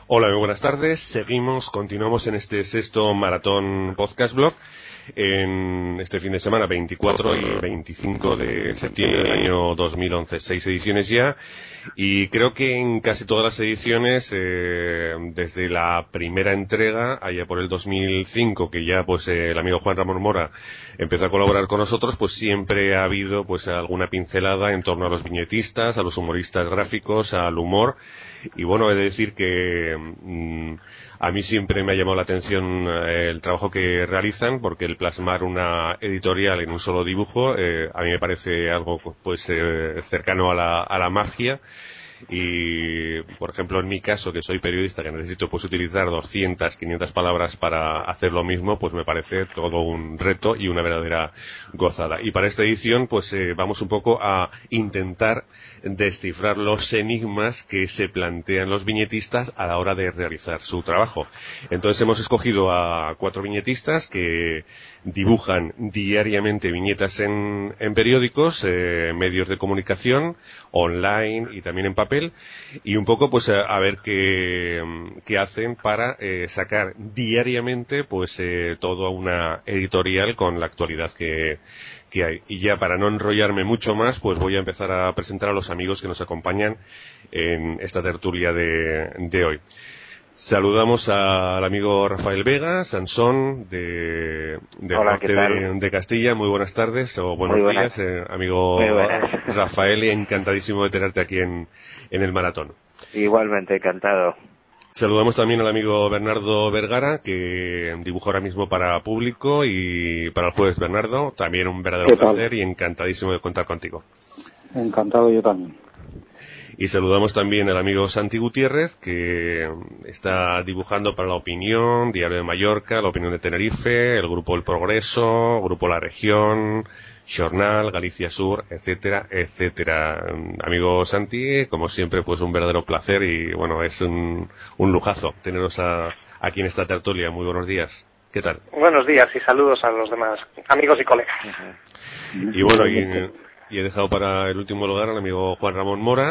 Hola, muy buenas tardes. Continuamos en este sexto Maratón Podcast Blog en este fin de semana, 24 y 25 de septiembre del año 2011. 6 ediciones ya, y creo que en casi todas las ediciones, desde la primera entrega, allá por el 2005, que ya pues el amigo Juan Ramón Mora empezó a colaborar con nosotros, pues siempre ha habido pues alguna pincelada en torno a los viñetistas, a los humoristas gráficos, al humor. Y bueno, he de decir que a mí siempre me ha llamado la atención el trabajo que realizan, porque el plasmar una editorial en un solo dibujo, a mí me parece algo pues cercano a la magia. Y, por ejemplo, en mi caso, que soy periodista, que necesito pues utilizar 200, 500 palabras para hacer lo mismo, pues me parece todo un reto y una verdadera gozada. Y para esta edición, pues vamos un poco a intentar descifrar los enigmas que se plantean los viñetistas a la hora de realizar su trabajo. Entonces hemos escogido a 4 viñetistas que dibujan diariamente viñetas en periódicos, medios de comunicación, online y también en papel, y un poco pues a ver qué hacen para sacar diariamente pues toda una editorial con la actualidad que hay. Y ya para no enrollarme mucho más, pues voy a empezar a presentar a los amigos que nos acompañan en esta tertulia de hoy. Saludamos al amigo Rafael Vega, Sansón, del norte de Castilla. Muy buenas tardes o buenos días, amigo Rafael, y encantadísimo de tenerte aquí en el maratón. Igualmente, encantado. Saludamos también al amigo Bernardo Vergara, que dibuja ahora mismo para Público y para el Jueves. Bernardo, también un verdadero placer y encantadísimo de contar contigo. Encantado yo también. Y saludamos también al amigo Santi Gutiérrez, que está dibujando para La Opinión, Diario de Mallorca, La Opinión de Tenerife, el Grupo El Progreso, Grupo La Región, Xornal, Galicia Sur, etcétera, etcétera. Amigo Santi, como siempre, pues un verdadero placer y bueno, es un lujazo teneros aquí en esta tertulia. Muy buenos días. ¿Qué tal? Buenos días y saludos a los demás amigos y colegas. Y bueno, y he dejado para el último lugar al amigo Juan Ramón Mora.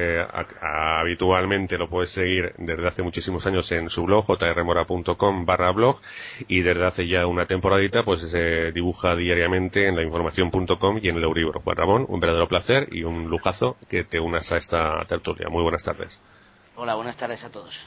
Habitualmente lo puedes seguir desde hace muchísimos años en su blog, jrmora.com/blog, y desde hace ya una temporadita pues se dibuja diariamente en lainformación.com y en el Euribro. Juan Ramón, un verdadero placer y un lujazo que te unas a esta tertulia. Muy buenas tardes. Hola, buenas tardes a todos.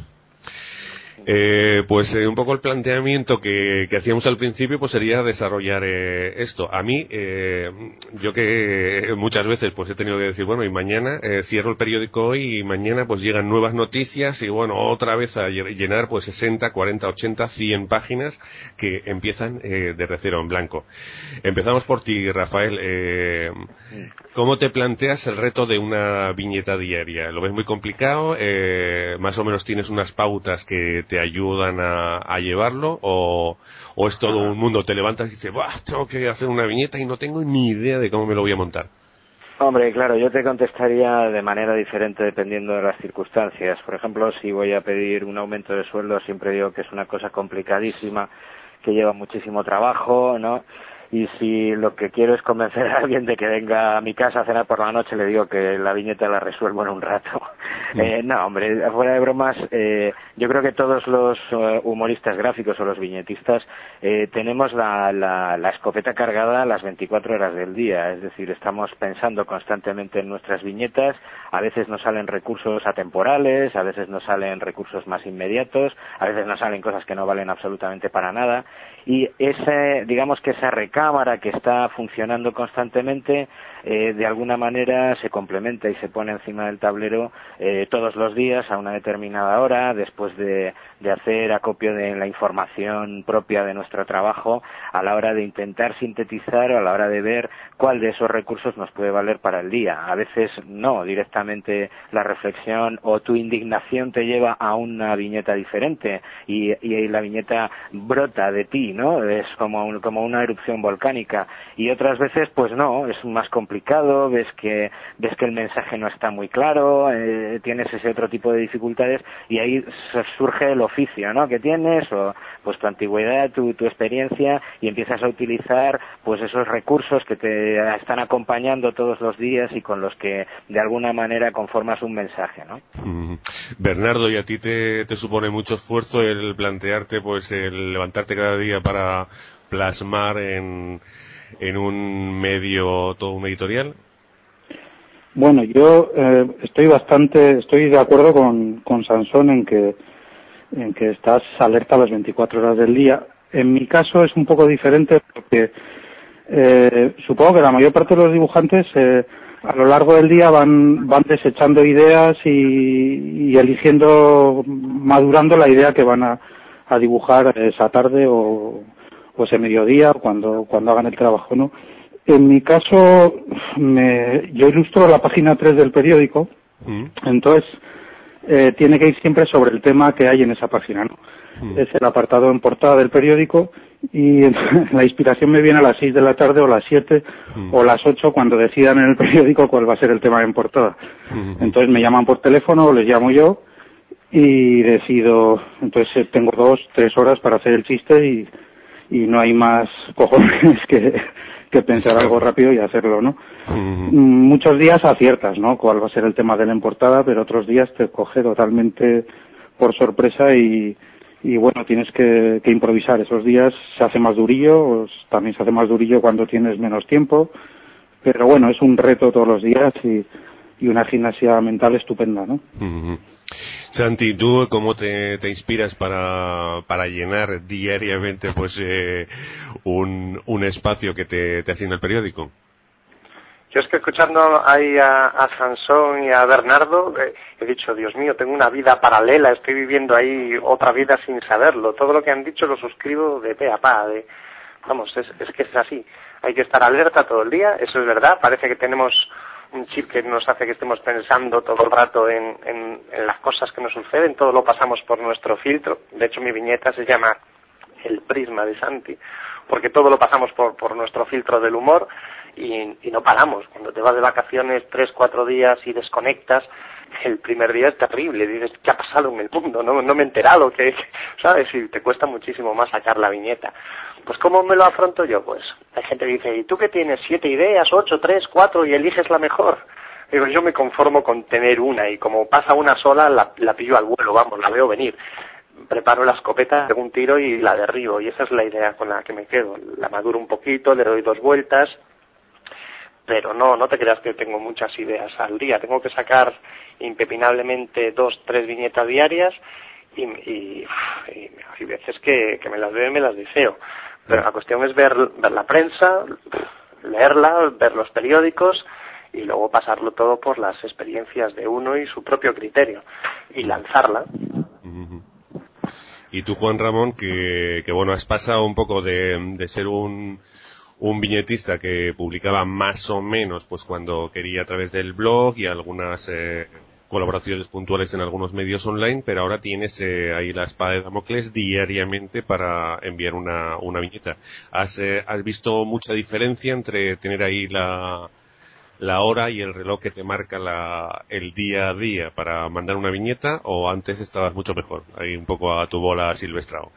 Pues un poco el planteamiento que hacíamos al principio pues sería desarrollar esto. A mí, yo que muchas veces pues he tenido que decir, bueno, y mañana cierro el periódico hoy y mañana pues llegan nuevas noticias y bueno, otra vez a llenar pues 60, 40, 80, 100 páginas que empiezan desde cero en blanco. Empezamos por ti, Rafael. ¿Cómo te planteas el reto de una viñeta diaria? ¿Lo ves muy complicado? ¿Más o menos tienes unas pautas que te ayudan a llevarlo? ¿O es todo un mundo? Te levantas y dices, ¡buah! Tengo que hacer una viñeta y no tengo ni idea de cómo me lo voy a montar. Hombre, claro, yo te contestaría de manera diferente dependiendo de las circunstancias. Por ejemplo, si voy a pedir un aumento de sueldo, siempre digo que es una cosa complicadísima, que lleva muchísimo trabajo, ¿no? Y si lo que quiero es convencer a alguien de que venga a mi casa a cenar por la noche, le digo que la viñeta la resuelvo en un rato. No, hombre, fuera de bromas, yo creo que todos los humoristas gráficos o los viñetistas tenemos la escopeta cargada las 24 horas del día. Es decir, estamos pensando constantemente en nuestras viñetas. A veces nos salen recursos atemporales, a veces nos salen recursos más inmediatos, a veces nos salen cosas que no valen absolutamente para nada. Y digamos que esa recámara que está funcionando constantemente, de alguna manera se complementa y se pone encima del tablero todos los días a una determinada hora, después de hacer acopio de la información propia de nuestro trabajo, a la hora de intentar sintetizar o a la hora de ver cuál de esos recursos nos puede valer para el día. A veces no, directamente la reflexión o tu indignación te lleva a una viñeta diferente y la viñeta brota de ti, ¿no? Es como una erupción volcánica, y otras veces pues no, es más complicado, ves que el mensaje no está muy claro, tienes ese otro tipo de dificultades, y ahí surge el oficio, ¿no?, que tienes, o pues tu antigüedad, tu experiencia, y empiezas a utilizar pues esos recursos que te están acompañando todos los días y con los que de alguna manera conformas un mensaje, ¿no? Bernardo, ¿y a ti te supone mucho esfuerzo el plantearte, pues, el levantarte cada día para plasmar en un medio todo un editorial? Bueno, yo estoy de acuerdo con Sansón en que estás alerta las 24 horas del día. En mi caso es un poco diferente porque supongo que la mayor parte de los dibujantes a lo largo del día van desechando ideas y eligiendo, madurando la idea que van a dibujar esa tarde o ese mediodía, cuando hagan el trabajo, ¿no? En mi caso, yo ilustro la página 3 del periódico, entonces tiene que ir siempre sobre el tema que hay en esa página, ¿no? Es el apartado en portada del periódico, y la inspiración me viene a las 6 de la tarde o las 7 o las 8 cuando decidan en el periódico cuál va a ser el tema en portada. Entonces me llaman por teléfono o les llamo yo y decido. Entonces tengo 2-3 horas para hacer el chiste y no hay más cojones que pensar algo rápido y hacerlo, ¿no? Muchos días aciertas, ¿no?, cuál va a ser el tema de la portada, pero otros días te coge totalmente por sorpresa y bueno, tienes que improvisar. Esos días se hace más durillo, también se hace más durillo cuando tienes menos tiempo, pero bueno, es un reto todos los días y una gimnasia mental estupenda, ¿no? Santi, ¿tú cómo te inspiras para llenar diariamente pues un espacio que te asigna el periódico? Yo es que escuchando ahí a Sansón y a Bernardo, he dicho, Dios mío, tengo una vida paralela, estoy viviendo ahí otra vida sin saberlo. Todo lo que han dicho lo suscribo de pe a pa. Vamos, es que es así. Hay que estar alerta todo el día, eso es verdad. Parece que tenemos un chip que nos hace que estemos pensando todo el rato en las cosas que nos suceden, todo lo pasamos por nuestro filtro. De hecho, mi viñeta se llama El prisma de Santi, porque todo lo pasamos por nuestro filtro del humor. Y no paramos. Cuando te vas de vacaciones 3-4 días y desconectas, el primer día es terrible, dices, ¿qué ha pasado en el mundo? No me he enterado, ¿sabes? Y te cuesta muchísimo más sacar la viñeta. Pues ¿cómo me lo afronto yo? Pues hay gente que dice, ¿y tú qué tienes? 7 ideas, 8, 3, 4 y eliges la mejor? Digo, yo me conformo con tener una, y como pasa una sola, la pillo al vuelo, vamos, la veo venir. Preparo la escopeta, hago un tiro y la derribo, y esa es la idea con la que me quedo. La maduro un poquito, le doy 2 vueltas, pero no te creas que tengo muchas ideas al día. Tengo que sacar impepinablemente 2-3 viñetas diarias y hay veces que me las veo y me las deseo. Pero la cuestión es ver la prensa, leerla, ver los periódicos y luego pasarlo todo por las experiencias de uno y su propio criterio y lanzarla. Y tú, Juan Ramón, que bueno, has pasado un poco de ser un viñetista que publicaba más o menos pues cuando quería a través del blog y algunas colaboraciones puntuales en algunos medios online, pero ahora tienes ahí la espada de Damocles diariamente para enviar una viñeta. ¿Has visto mucha diferencia entre tener ahí la hora y el reloj que te marca el día a día para mandar una viñeta, o antes estabas mucho mejor, ahí un poco a tu bola silvestrao?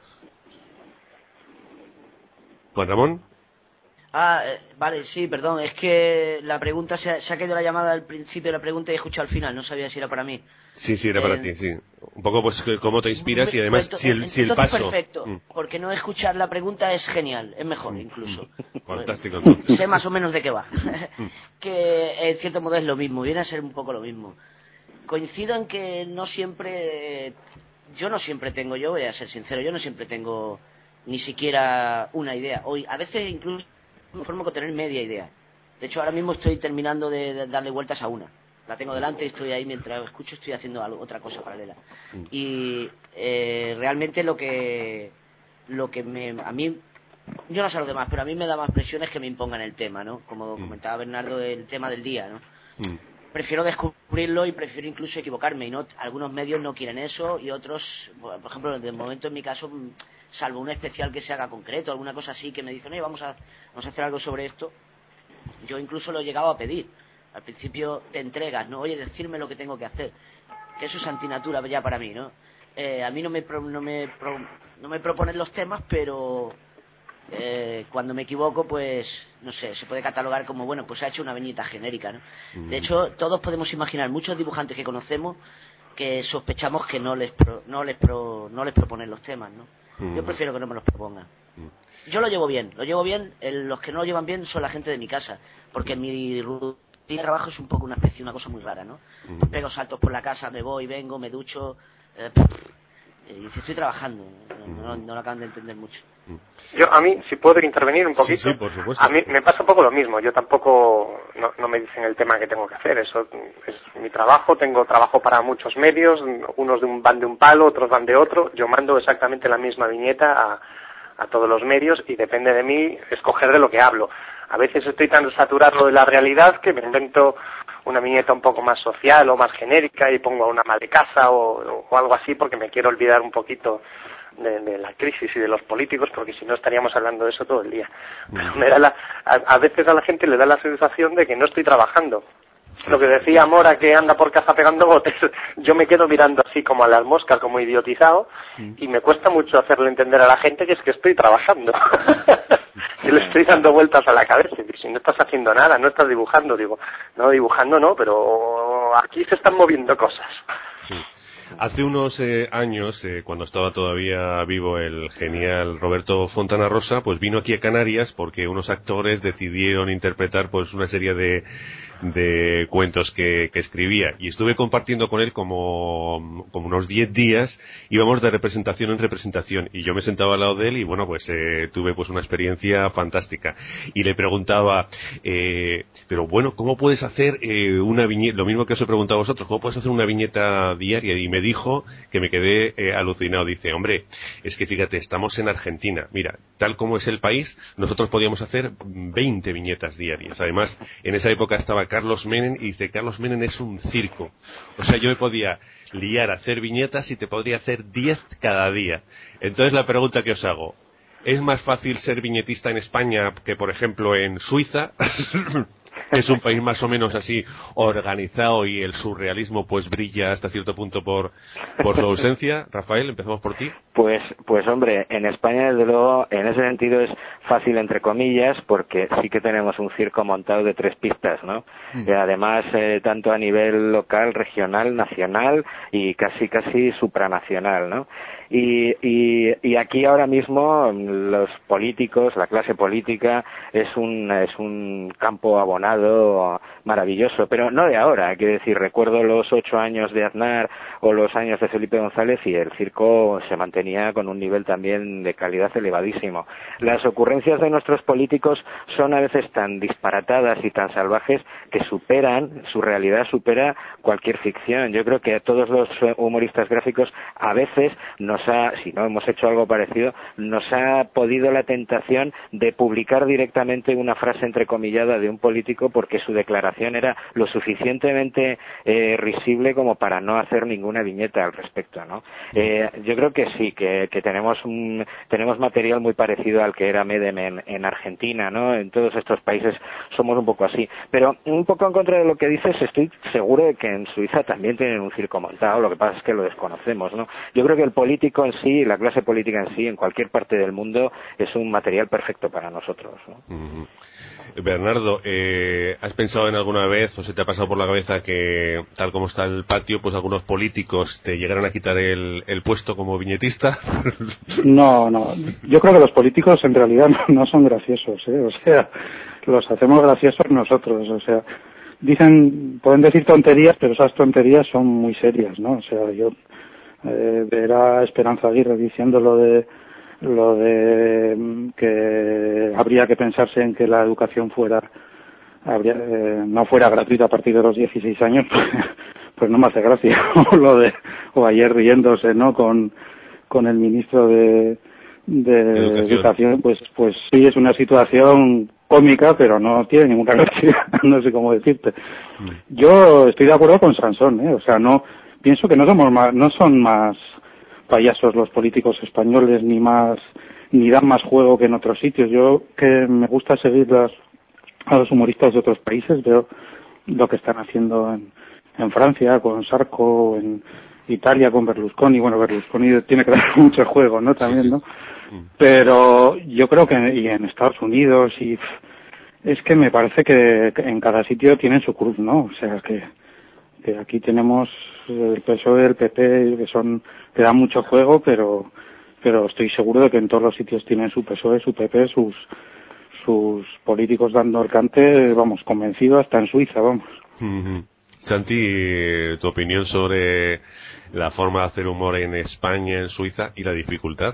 Juan Ramón. Vale, sí, perdón, es que la pregunta se ha caído la llamada al principio de la pregunta y he escuchado al final, no sabía si era para mí. Sí, era para ti, sí. Un poco pues cómo te inspiras y además si el paso... perfecto, porque no escuchar la pregunta es genial, es mejor incluso. Fantástico, entonces. Sé más o menos de qué va. Que en cierto modo es lo mismo, viene a ser un poco lo mismo. Coincido en que yo no siempre tengo ni siquiera una idea. Hoy, a veces incluso me formo con tener media idea. De hecho, ahora mismo estoy terminando de darle vueltas a una. La tengo delante y estoy ahí mientras escucho, estoy haciendo otra cosa paralela. Y realmente lo que a mí, yo no sé a los demás, pero a mí me da más presión es que me impongan el tema, ¿no? Como comentaba Bernardo, el tema del día, ¿no? prefiero descubrirlo y prefiero incluso equivocarme, y no, algunos medios no quieren eso y otros, por ejemplo, de momento en mi caso, salvo un especial que se haga concreto, alguna cosa así que me dicen, oye, vamos a hacer algo sobre esto, yo incluso lo he llegado a pedir. Al principio te entregas, ¿no? Oye, decirme lo que tengo que hacer, que eso es antinatura ya para mí, ¿no? A mí no me proponen los temas, pero cuando me equivoco, pues, no sé, se puede catalogar como, bueno, pues ha hecho una viñeta genérica, ¿no? De hecho, todos podemos imaginar muchos dibujantes que conocemos que sospechamos que no les proponen los temas, ¿no? Yo prefiero que no me los propongan. Yo lo llevo bien. Los que no lo llevan bien son la gente de mi casa, porque mi rutina de trabajo es un poco una cosa muy rara, ¿no? Pues pego saltos por la casa, me voy, vengo, me ducho, y dice, estoy trabajando, no lo acaban de entender mucho. A mí, si puedo intervenir un poquito, sí, por supuesto. A mí me pasa un poco lo mismo. Yo tampoco, no me dicen el tema que tengo que hacer. Eso es mi trabajo. Tengo trabajo para muchos medios. Unos van de un palo, otros van de otro. Yo mando exactamente la misma viñeta a todos los medios y depende de mí escoger de lo que hablo. A veces estoy tan saturado de la realidad que me invento una viñeta un poco más social o más genérica y pongo a una ama de casa o algo así porque me quiero olvidar un poquito de la crisis y de los políticos, porque si no estaríamos hablando de eso todo el día. Pero a veces a la gente le da la sensación de que no estoy trabajando. Lo que decía Mora, que anda por casa pegando botes, yo me quedo mirando así como a las moscas, como idiotizado, y me cuesta mucho hacerle entender a la gente que es que estoy trabajando. Que le estoy dando vueltas a la cabeza. Y si no estás haciendo nada, no estás dibujando, digo, no, dibujando no, pero aquí se están moviendo cosas. Sí. Hace unos años, cuando estaba todavía vivo el genial Roberto Fontana Rosa, pues vino aquí a Canarias porque unos actores decidieron interpretar pues una serie de cuentos que escribía, y estuve compartiendo con él como unos 10 días, íbamos de representación en representación y yo me sentaba al lado de él y bueno, pues tuve pues una experiencia fantástica y le preguntaba, pero bueno, ¿cómo puedes hacer una viñeta? Lo mismo que os he preguntado a vosotros, ¿cómo puedes hacer una viñeta diaria? Y me dijo, que me quedé alucinado, dice, hombre, es que fíjate, estamos en Argentina, mira, tal como es el país, nosotros podíamos hacer 20 viñetas diarias. Además, en esa época estaba Carlos Menem y dice, Carlos Menem es un circo. O sea, yo me podía liar a hacer viñetas y te podría hacer 10 cada día. Entonces la pregunta que os hago, ¿es más fácil ser viñetista en España que, por ejemplo, en Suiza? Es un país más o menos así organizado y el surrealismo pues brilla hasta cierto punto por su ausencia. Rafael, empezamos por ti. Pues hombre, en España desde luego en ese sentido es fácil entre comillas porque sí que tenemos un circo montado de 3 pistas, ¿no? Y además tanto a nivel local, regional, nacional y casi supranacional, ¿no? Y aquí ahora mismo los políticos, la clase política es un campo abonado maravilloso, pero no de ahora, quiero decir, recuerdo los 8 años de Aznar o los años de Felipe González y el circo se mantenía con un nivel también de calidad elevadísimo. Las ocurrencias de nuestros políticos son a veces tan disparatadas y tan salvajes que su realidad supera cualquier ficción. Yo creo que a todos los humoristas gráficos a veces si no hemos hecho algo parecido, nos ha podido la tentación de publicar directamente una frase entrecomillada de un político porque su declaración era lo suficientemente risible como para no hacer ninguna viñeta al respecto, ¿no? Yo creo que sí, que tenemos material muy parecido al que era Medem en Argentina, ¿no? En todos estos países somos un poco así. Pero un poco en contra de lo que dices, estoy seguro de que en Suiza también tienen un circo montado, lo que pasa es que lo desconocemos, ¿no? Yo creo que el político en sí, la clase política en sí, en cualquier parte del mundo, es un material perfecto para nosotros, ¿no? Bernardo, ¿has pensado en alguna vez o se te ha pasado por la cabeza que, tal como está el patio, pues algunos políticos te llegaran a quitar el puesto como viñetista? No, yo creo que los políticos en realidad no son graciosos, o sea, los hacemos graciosos nosotros, o sea, pueden decir tonterías, pero esas tonterías son muy serias, ¿no? O sea, yo ver a Esperanza Aguirre diciendo lo de que habría que pensarse en que la educación no fuera gratuita a partir de los 16 años, pues no me hace gracia. O ayer riéndose, ¿no? Con el ministro de Educación, pues sí, es una situación cómica, pero no tiene ninguna gracia, no sé cómo decirte. Yo estoy de acuerdo con Sansón, o sea, no pienso que no son más payasos los políticos españoles, ni dan más juego que en otros sitios. Yo, que me gusta seguir a los humoristas de otros países, veo lo que están haciendo en Francia con Sarko, en Italia con Berlusconi. Bueno, Berlusconi tiene que dar mucho juego, ¿no? También, sí. ¿No? Pero yo creo que y en Estados Unidos es que me parece que en cada sitio tienen su cruz, ¿no? O sea, que aquí tenemos el PSOE, el PP, que dan mucho juego, pero estoy seguro de que en todos los sitios tienen su PSOE, su PP, sus políticos dando el cante, vamos, convencido, hasta en Suiza, vamos. Santi, tu opinión sobre la forma de hacer humor en España, en Suiza y la dificultad.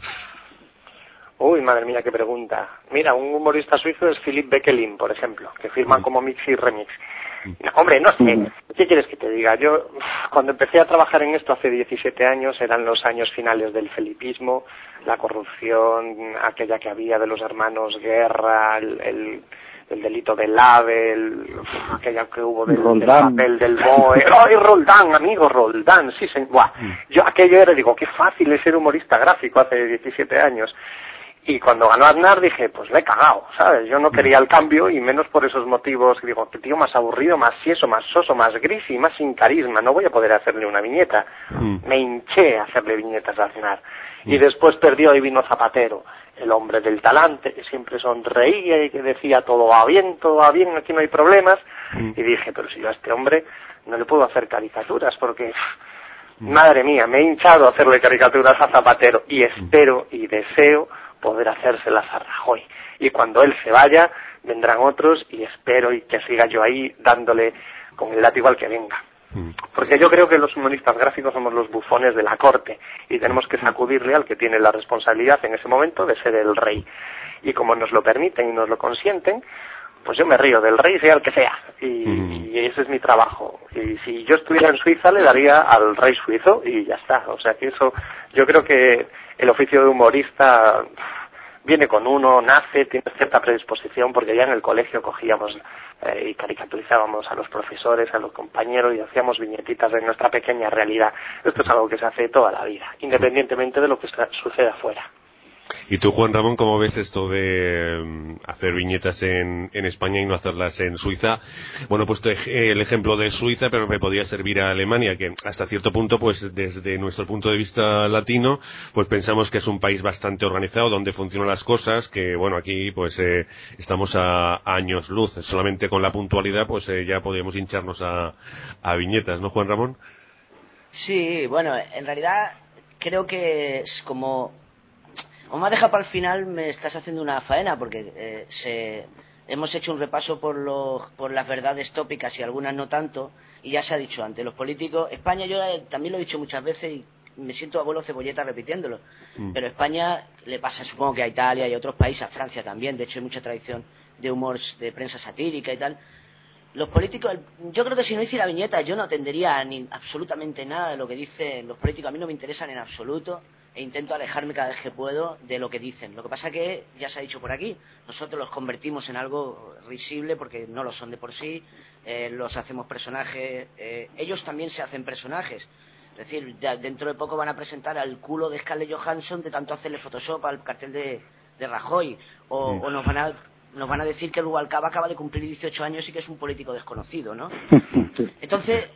Uy, madre mía, qué pregunta. Mira, un humorista suizo es Philipp Beckelin, por ejemplo, que firma como Mix y Remix. No, hombre, no sé, ¿qué quieres que te diga? Yo, cuando empecé a trabajar en esto hace 17 años, eran los años finales del felipismo, la corrupción, aquella que había de los hermanos Guerra, el delito del AVE, aquella que hubo del papel del BOE. ¡Ay, Roldán, amigo, Roldán! Sí, buah. Yo aquello digo, qué fácil es ser humorista gráfico hace 17 años. Y cuando ganó Aznar dije, pues le he cagado, ¿sabes? Yo no quería el cambio y menos por esos motivos. Digo, qué tío más aburrido, más sieso, más soso, más gris y más sin carisma. No voy a poder hacerle una viñeta. Me hinché a hacerle viñetas a Aznar. Y después perdió y vino Zapatero, el hombre del talante, que siempre sonreía y que decía todo va bien, aquí no hay problemas. Y dije, pero si yo a este hombre no le puedo hacer caricaturas porque... Madre mía, me he hinchado a hacerle caricaturas a Zapatero y espero y deseo poder hacérselas a Rajoy. Y cuando él se vaya, vendrán otros y espero y que siga yo ahí dándole con el látigo al que venga. Porque yo creo que los humoristas gráficos somos los bufones de la corte y tenemos que sacudirle al que tiene la responsabilidad en ese momento de ser el rey. Y como nos lo permiten y nos lo consienten, pues yo me río del rey, sea el que sea, y ese es mi trabajo. Y si yo estuviera en Suiza, le daría al rey suizo y ya está. O sea que eso, yo creo que el oficio de humorista viene con uno, nace, tiene cierta predisposición, porque ya en el colegio cogíamos y caricaturizábamos a los profesores, a los compañeros y hacíamos viñetitas de nuestra pequeña realidad. Esto es algo que se hace toda la vida, independientemente de lo que suceda afuera. ¿Y tú, Juan Ramón, cómo ves esto de hacer viñetas en España y no hacerlas en Suiza? Bueno, he puesto el ejemplo de Suiza, pero me podría servir a Alemania, que hasta cierto punto, pues desde nuestro punto de vista latino, pues pensamos que es un país bastante organizado, donde funcionan las cosas, que bueno, aquí pues estamos a años luz. Solamente con la puntualidad, pues ya podríamos hincharnos a viñetas, ¿no, Juan Ramón? Sí, bueno, en realidad creo que es como me has dejado para el final, me estás haciendo una faena, porque hemos hecho un repaso por las verdades tópicas y algunas no tanto, y ya se ha dicho antes, los políticos, España, yo también lo he dicho muchas veces y me siento abuelo cebolleta repitiéndolo, pero España le pasa, supongo que a Italia y a otros países, a Francia también, de hecho hay mucha tradición de humor, de prensa satírica y tal. Los políticos, yo creo que si no hiciera viñetas yo no atendería ni absolutamente nada de lo que dicen los políticos, a mí no me interesan en absoluto. E intento alejarme cada vez que puedo de lo que dicen. Lo que pasa que, ya se ha dicho por aquí, nosotros los convertimos en algo risible porque no lo son de por sí, los hacemos personajes, ellos también se hacen personajes. Es decir, ya dentro de poco van a presentar al culo de Scarlett Johansson de tanto hacerle Photoshop al cartel de Rajoy, o nos van a decir que el Rubalcaba acaba de cumplir 18 años y que es un político desconocido, ¿no? Entonces...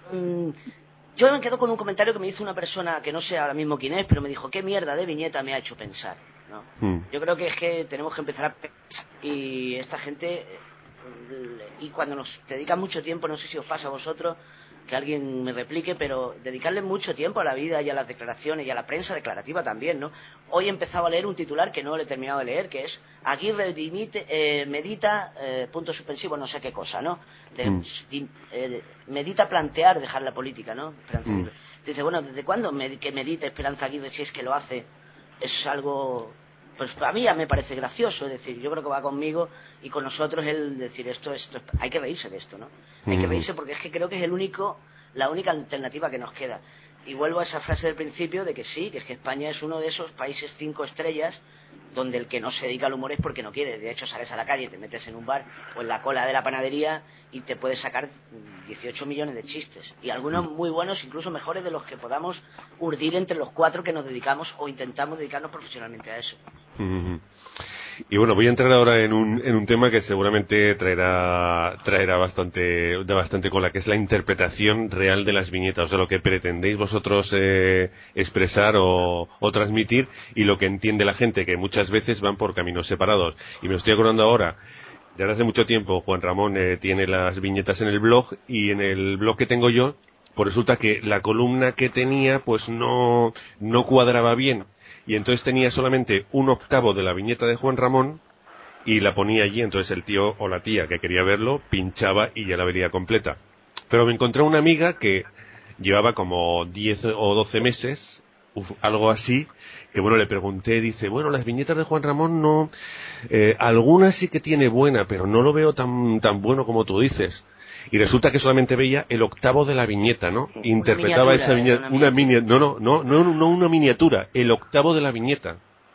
yo me quedo con un comentario que me hizo una persona que no sé ahora mismo quién es, pero me dijo, qué mierda de viñeta me ha hecho pensar, ¿no? Yo creo que es que tenemos que empezar a pensar, y esta gente, y cuando nos dedican mucho tiempo, no sé si os pasa a vosotros, que alguien me replique, pero dedicarle mucho tiempo a la vida y a las declaraciones y a la prensa declarativa también, ¿no? Hoy he empezado a leer un titular que no lo he terminado de leer, que es Aguirre medita, punto suspensivo, no sé qué cosa, ¿no? Medita plantear dejar la política, ¿no? Esperanza Aguirre. Dice, bueno, ¿desde cuándo que medita Esperanza Aguirre si es que lo hace? Es algo... Pues a mí ya me parece gracioso, es decir, yo creo que va conmigo y con nosotros el decir esto hay que reírse de esto, ¿no? Hay que reírse porque es que creo que es la única alternativa que nos queda. Y vuelvo a esa frase del principio de que sí, que es que España es uno de esos países 5 estrellas donde el que no se dedica al humor es porque no quiere. De hecho, sales a la calle, te metes en un bar o en la cola de la panadería y te puedes sacar 18 millones de chistes. Y algunos muy buenos, incluso mejores de los que podamos urdir entre los 4 que nos dedicamos o intentamos dedicarnos profesionalmente a eso. Y bueno, voy a entrar ahora en un tema que seguramente traerá bastante cola, que es la interpretación real de las viñetas, o sea, lo que pretendéis vosotros expresar o transmitir y lo que entiende la gente, que muchas veces van por caminos separados. Y me estoy acordando ahora, desde hace mucho tiempo, Juan Ramón tiene las viñetas en el blog, y en el blog que tengo yo, pues resulta que la columna que tenía pues no cuadraba bien. Y entonces tenía solamente 1/8 de la viñeta de Juan Ramón y la ponía allí. Entonces el tío o la tía que quería verlo pinchaba y ya la vería completa. Pero me encontré una amiga que llevaba como 10 o 12 meses, algo así, que bueno, le pregunté, dice, bueno, las viñetas de Juan Ramón no, algunas sí que tiene buena, pero no lo veo tan bueno como tú dices. Y resulta que solamente veía el 1/8 de la viñeta, ¿no? Interpretaba esa viñeta, una miniatura, el 1/8 de la viñeta.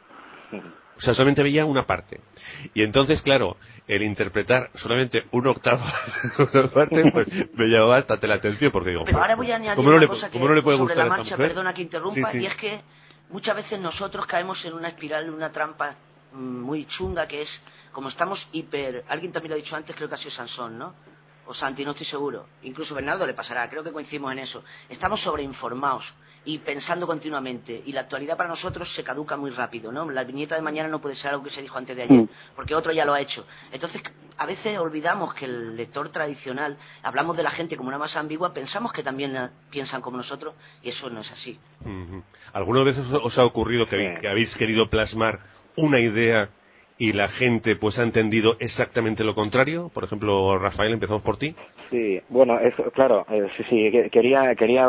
O sea, solamente veía una parte. Y entonces, claro, el interpretar solamente 1/8 de una parte, pues me llamó bastante la atención, porque digo, pero ahora voy a añadir una cosa que sobre la marcha, perdona que interrumpa, sí. Y es que muchas veces nosotros caemos en una espiral, en una trampa muy chunga, que es, como estamos alguien también lo ha dicho antes, creo que ha sido Sansón, ¿no? O Santi, no estoy seguro. Incluso Bernardo le pasará, creo que coincidimos en eso. Estamos sobreinformados y pensando continuamente. Y la actualidad para nosotros se caduca muy rápido, ¿no? La viñeta de mañana no puede ser algo que se dijo antes de ayer, porque otro ya lo ha hecho. Entonces, a veces olvidamos que el lector tradicional, hablamos de la gente como una masa ambigua, pensamos que también piensan como nosotros, y eso no es así. ¿Alguna vez os ha ocurrido que habéis querido plasmar una idea y la gente pues ha entendido exactamente lo contrario? Por ejemplo, Rafael, empezamos por ti. Sí, bueno, eso, claro, sí, quería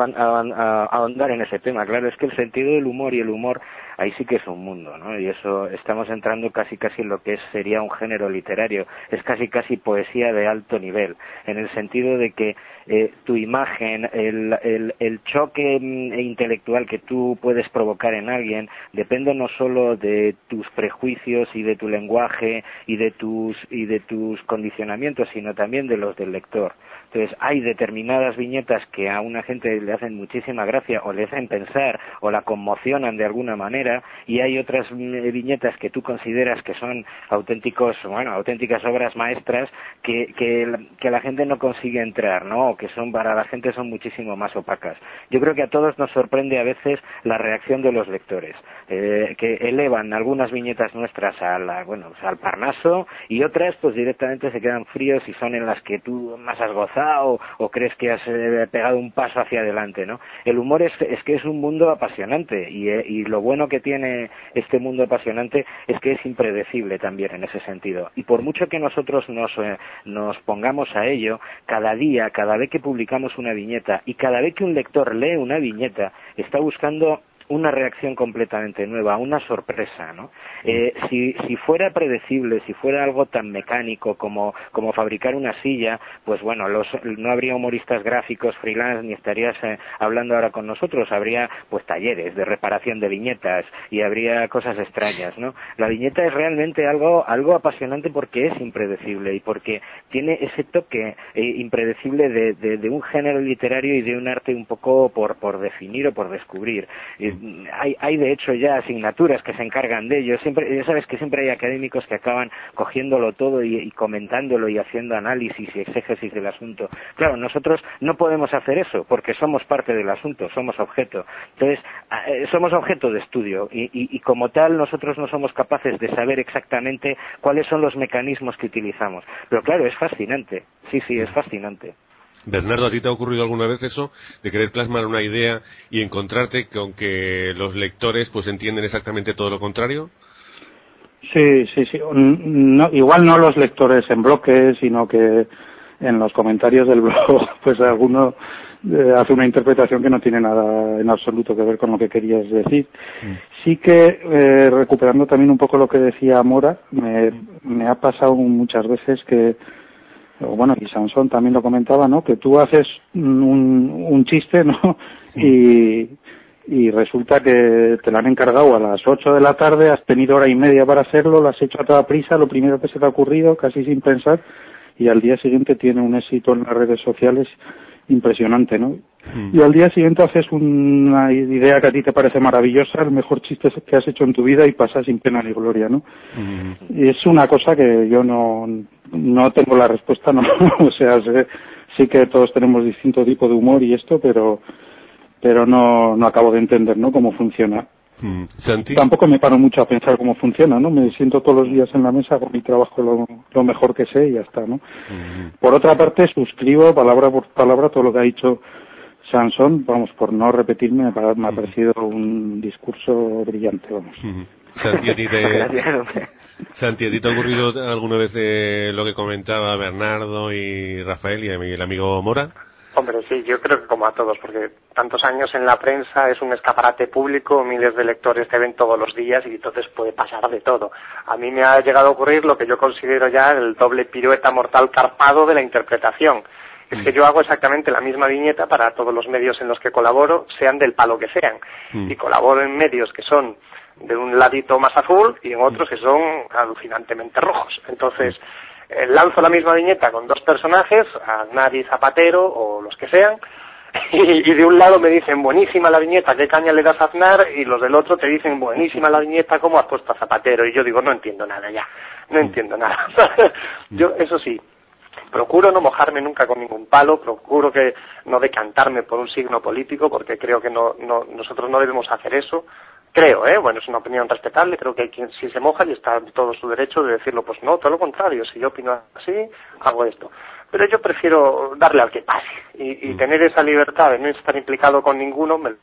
ahondar en ese tema. Claro, es que el sentido del humor y el humor ahí sí que es un mundo, ¿no? Y eso estamos entrando casi en lo que sería un género literario, es casi poesía de alto nivel, en el sentido de que tu imagen, el choque intelectual que tú puedes provocar en alguien depende no solo de tus prejuicios y de tu lenguaje y de tus condicionamientos, sino también de los del lector. Entonces, hay determinadas viñetas que a una gente le hacen muchísima gracia o le hacen pensar o la conmocionan de alguna manera, y hay otras viñetas que tú consideras que son auténticas obras maestras que la gente no consigue entrar, ¿no? O que para la gente son muchísimo más opacas. Yo creo que a todos nos sorprende a veces la reacción de los lectores, que elevan algunas viñetas nuestras al Parnaso, y otras pues directamente se quedan fríos y son en las que tú más has gozado o crees que has pegado un paso hacia adelante, ¿no? El humor es que es un mundo apasionante, y lo bueno que tiene este mundo apasionante es que es impredecible también en ese sentido. Y por mucho que nosotros nos pongamos a ello, cada día, cada vez que publicamos una viñeta y cada vez que un lector lee una viñeta, está buscando una reacción completamente nueva, una sorpresa, ¿no? Si fuera predecible, si fuera algo tan mecánico como fabricar una silla, pues bueno, no habría humoristas gráficos freelance, ni estarías hablando ahora con nosotros, habría pues talleres de reparación de viñetas y habría cosas extrañas, ¿no? La viñeta es realmente algo apasionante porque es impredecible y porque tiene ese toque impredecible de un género literario y de un arte un poco por definir o por descubrir. Hay de hecho ya asignaturas que se encargan de ello. Ya sabes que siempre hay académicos que acaban cogiéndolo todo y comentándolo y haciendo análisis y exégesis del asunto. Claro, nosotros no podemos hacer eso porque somos parte del asunto, somos objeto. Entonces, somos objeto de estudio y como tal nosotros no somos capaces de saber exactamente cuáles son los mecanismos que utilizamos. Pero claro, es fascinante. Sí, es fascinante. Bernardo, ¿a ti te ha ocurrido alguna vez eso, de querer plasmar una idea y encontrarte con que los lectores pues entienden exactamente todo lo contrario? Sí. No, igual no los lectores en bloque, sino que en los comentarios del blog, pues alguno hace una interpretación que no tiene nada en absoluto que ver con lo que querías decir. Sí que, recuperando también un poco lo que decía Mora, me ha pasado muchas veces que, bueno, y Sansón también lo comentaba, ¿no? Que tú haces un chiste, ¿no? Y y resulta que te la han encargado a las 8 de la tarde, has tenido hora y media para hacerlo, lo has hecho a toda prisa, lo primero que se te ha ocurrido, casi sin pensar, y al día siguiente tiene un éxito en las redes sociales impresionante, ¿no? Y al día siguiente haces una idea que a ti te parece maravillosa, el mejor chiste que has hecho en tu vida y pasas sin pena ni gloria, ¿no? Y es una cosa que yo no tengo la respuesta, no. O sea, sí que todos tenemos distinto tipo de humor y esto, pero no acabo de entender, ¿no?, cómo funciona. ¿Santi? Tampoco me paro mucho a pensar cómo funciona, ¿no? Me siento todos los días en la mesa, hago mi trabajo lo mejor que sé y ya está, ¿no? Por otra parte, suscribo palabra por palabra todo lo que ha dicho Sansón, vamos, por no repetirme, me ha parecido un discurso brillante, vamos. Santi, ¿a ti te ha ocurrido alguna vez lo que comentaba Bernardo y Rafael y el amigo Mora? Hombre, sí, yo creo que como a todos, porque tantos años en la prensa es un escaparate público, miles de lectores te ven todos los días y entonces puede pasar de todo. A mí me ha llegado a ocurrir lo que yo considero ya el doble pirueta mortal carpado de la interpretación. Es que yo hago exactamente la misma viñeta para todos los medios en los que colaboro, sean del palo que sean. Y colaboro en medios que son de un ladito más azul y en otros que son alucinantemente rojos. Entonces, lanzo la misma viñeta con dos personajes, Aznar y Zapatero o los que sean, y de un lado me dicen buenísima la viñeta, qué caña le das a Aznar, y los del otro te dicen buenísima la viñeta, cómo has puesto a Zapatero, y yo digo no entiendo nada ya, no entiendo nada. Yo, eso sí, procuro no mojarme nunca con ningún palo, procuro que no decantarme por un signo político, porque creo que nosotros no debemos hacer eso. Creo, bueno, es una opinión respetable, creo que hay quien sí se moja y está en todo su derecho de decirlo, pues no, todo lo contrario, si yo opino así, hago esto. Pero yo prefiero darle al que pase y tener esa libertad de no estar implicado con ninguno me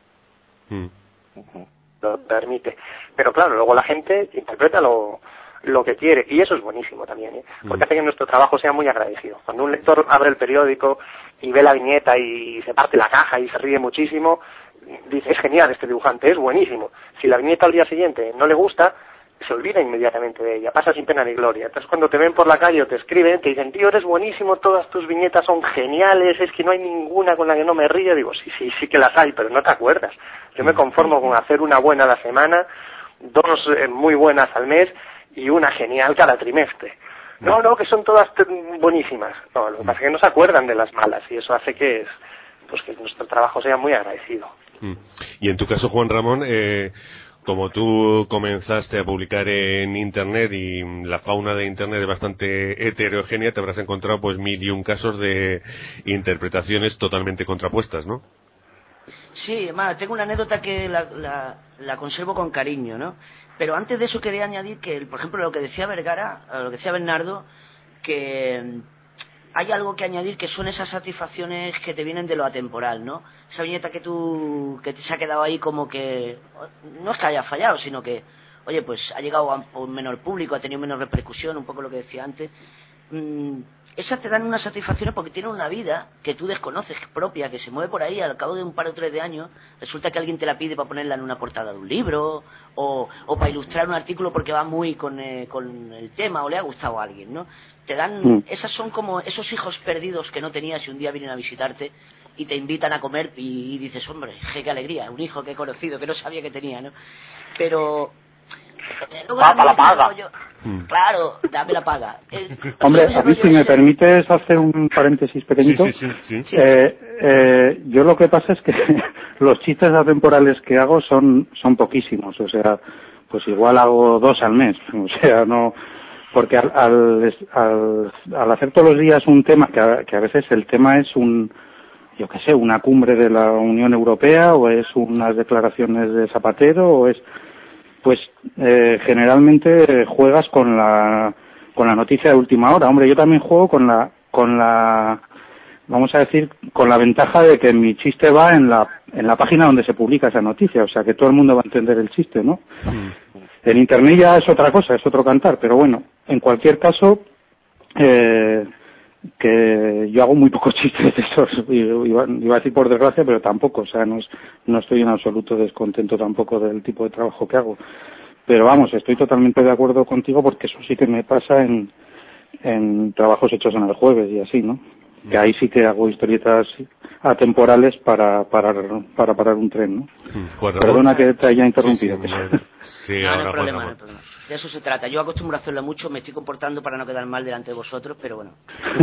lo permite. Pero claro, luego la gente interpreta lo que quiere, y eso es buenísimo también, porque hace que nuestro trabajo sea muy agradecido. Cuando un lector abre el periódico y ve la viñeta y se parte la caja y se ríe muchísimo, dice, es genial este dibujante, es buenísimo. Si la viñeta al día siguiente no le gusta, se olvida inmediatamente de ella, pasa sin pena ni gloria. Entonces cuando te ven por la calle o te escriben, te dicen, tío, eres buenísimo, todas tus viñetas son geniales, es que no hay ninguna con la que no me río. Digo, sí que las hay, pero no te acuerdas. Yo me conformo con hacer una buena a la semana, dos muy buenas al mes y una genial cada trimestre. No, que son todas buenísimas. No, lo que pasa es que no se acuerdan de las malas y eso hace que nuestro trabajo sea muy agradecido. Y en tu caso, Juan Ramón, como tú comenzaste a publicar en Internet y la fauna de Internet es bastante heterogénea, te habrás encontrado pues 1001 casos de interpretaciones totalmente contrapuestas, ¿no? Sí, además, tengo una anécdota que la conservo con cariño, ¿no? Pero antes de eso quería añadir que, por ejemplo, lo que decía lo que decía Bernardo, que hay algo que añadir que son esas satisfacciones que te vienen de lo atemporal, ¿no? Esa viñeta que te se ha quedado ahí como que no es que haya fallado, sino que, oye, pues ha llegado a un menor público, ha tenido menos repercusión, un poco lo que decía antes. Esas te dan unas satisfacciones porque tienen una vida que tú desconoces, propia, que se mueve por ahí. Al cabo de un par o tres de años resulta que alguien te la pide para ponerla en una portada de un libro o para ilustrar un artículo porque va muy con el tema o le ha gustado a alguien, ¿no? Te dan, esas son como esos hijos perdidos que no tenías y un día vienen a visitarte y te invitan a comer y dices, hombre, qué alegría, un hijo que he conocido que no sabía que tenía, ¿no? Pero ¡Papa la paga! Claro, dame la paga. Hombre, a mí si me permites hacer un paréntesis pequeñito. Sí. Yo lo que pasa es que los chistes atemporales que hago son poquísimos, o sea, pues igual hago 2 al mes, o sea, no, porque al hacer todos los días un tema, que a veces el tema es una cumbre de la Unión Europea, o es unas declaraciones de Zapatero, o es, pues generalmente juegas con la noticia de última hora. Hombre, yo también juego con la vamos a decir, con la ventaja de que mi chiste va en la página donde se publica esa noticia, o sea que todo el mundo va a entender el chiste, ¿no? En Internet ya es otra cosa, es otro cantar, pero bueno, en cualquier caso, que yo hago muy pocos chistes de esos, iba a decir por desgracia, pero tampoco, o sea, no estoy en absoluto descontento tampoco del tipo de trabajo que hago. Pero vamos, estoy totalmente de acuerdo contigo porque eso sí que me pasa en trabajos hechos en el jueves y así, ¿no? Que ahí sí que hago historietas atemporales para parar un tren, ¿no? Bueno, Perdona que te haya interrumpido. Sí, no ahora hay problema, podemos. no hay problema. De eso se trata. Yo acostumbro a hacerlo mucho, me estoy comportando para no quedar mal delante de vosotros, pero bueno.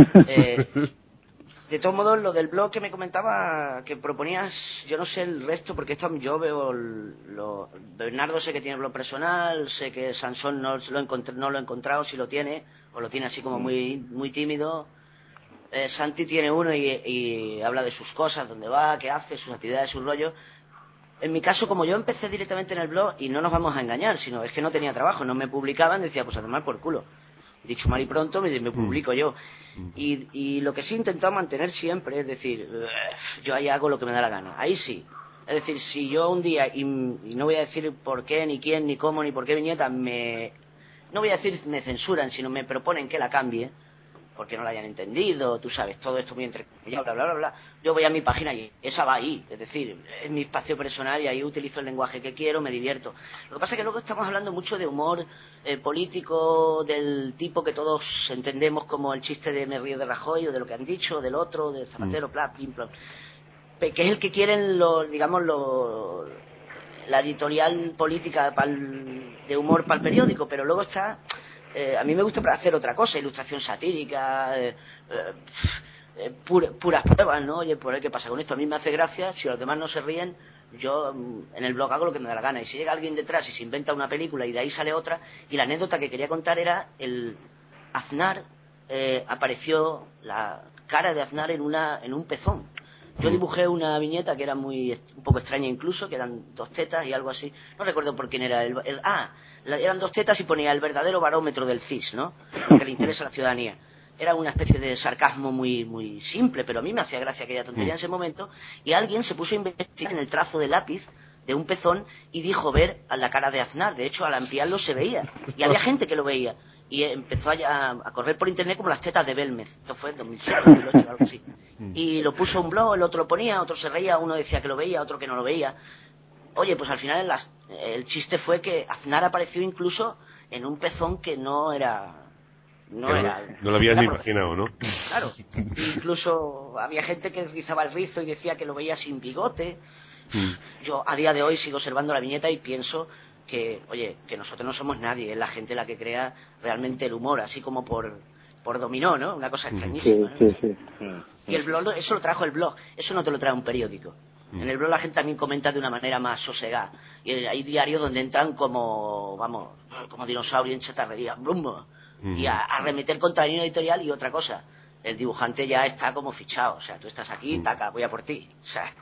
De todos modos, lo del blog que me comentaba, que proponías, yo no sé el resto, porque yo veo Bernardo sé que tiene blog personal, sé que Sansón no lo he encontrado, si lo tiene, o lo tiene así como muy, muy tímido. Santi tiene uno y habla de sus cosas, dónde va, qué hace, sus actividades, sus rollos. En mi caso, como yo empecé directamente en el blog, y no nos vamos a engañar, sino es que no tenía trabajo, no me publicaban, decía, pues a tomar por culo. Dicho mal y pronto, me publico yo. Y lo que sí he intentado mantener siempre, es decir, yo ahí hago lo que me da la gana. Ahí sí. Es decir, si yo un día, y no voy a decir por qué, ni quién, ni cómo, ni por qué viñeta, no voy a decir me censuran, sino me proponen que la cambie, porque no la hayan entendido, tú sabes, todo esto muy entrecomillado, bla, bla, bla, bla. Yo voy a mi página y esa va ahí, es decir, es mi espacio personal y ahí utilizo el lenguaje que quiero, me divierto. Lo que pasa es que luego estamos hablando mucho de humor político, del tipo que todos entendemos como el chiste de me río de Rajoy o de lo que han dicho, del otro, del Zapatero, bla, plim, plom, que es el que quieren la editorial política de humor para el periódico, pero luego está... a mí me gusta hacer otra cosa, ilustración satírica, puras pruebas, ¿no? Oye, por qué pasa con esto, a mí me hace gracia, si los demás no se ríen, yo en el blog hago lo que me da la gana, y si llega alguien detrás y se inventa una película y de ahí sale otra, y la anécdota que quería contar era Aznar, apareció la cara de Aznar en un pezón. Yo dibujé una viñeta que era un poco extraña incluso, que eran 2 tetas y algo así. No recuerdo por quién era. Eran 2 tetas y ponía el verdadero barómetro del CIS, ¿no? Lo que le interesa a la ciudadanía. Era una especie de sarcasmo muy, muy simple, pero a mí me hacía gracia aquella tontería en ese momento. Y alguien se puso a investigar en el trazo de lápiz de un pezón y dijo ver a la cara de Aznar. De hecho, al ampliarlo se veía. Y había gente que lo veía. Y empezó a correr por internet como las tetas de Belmez. Esto fue en 2007, 2008, algo así. Y lo puso un blog, el otro lo ponía, otro se reía, uno decía que lo veía, otro que no lo veía. Oye, pues al final el chiste fue que Aznar apareció incluso en un pezón que no era... No lo habías ni imaginado, ¿no? Claro. Incluso había gente que rizaba el rizo y decía que lo veía sin bigote. Yo a día de hoy sigo observando la viñeta y pienso que, oye, que nosotros no somos nadie, es la gente la que crea realmente el humor, así como por dominó, ¿no? Una cosa extrañísima, ¿no? Sí. Y el blog, eso lo trajo el blog, eso no te lo trae un periódico. En el blog la gente también comenta de una manera más sosegada. Y hay diarios donde entran como dinosaurio en chatarrería, ¡brum! Y a remeter contra la línea editorial. Y otra cosa, el dibujante ya está como fichado, o sea, tú estás aquí, taca, voy a por ti. O sea,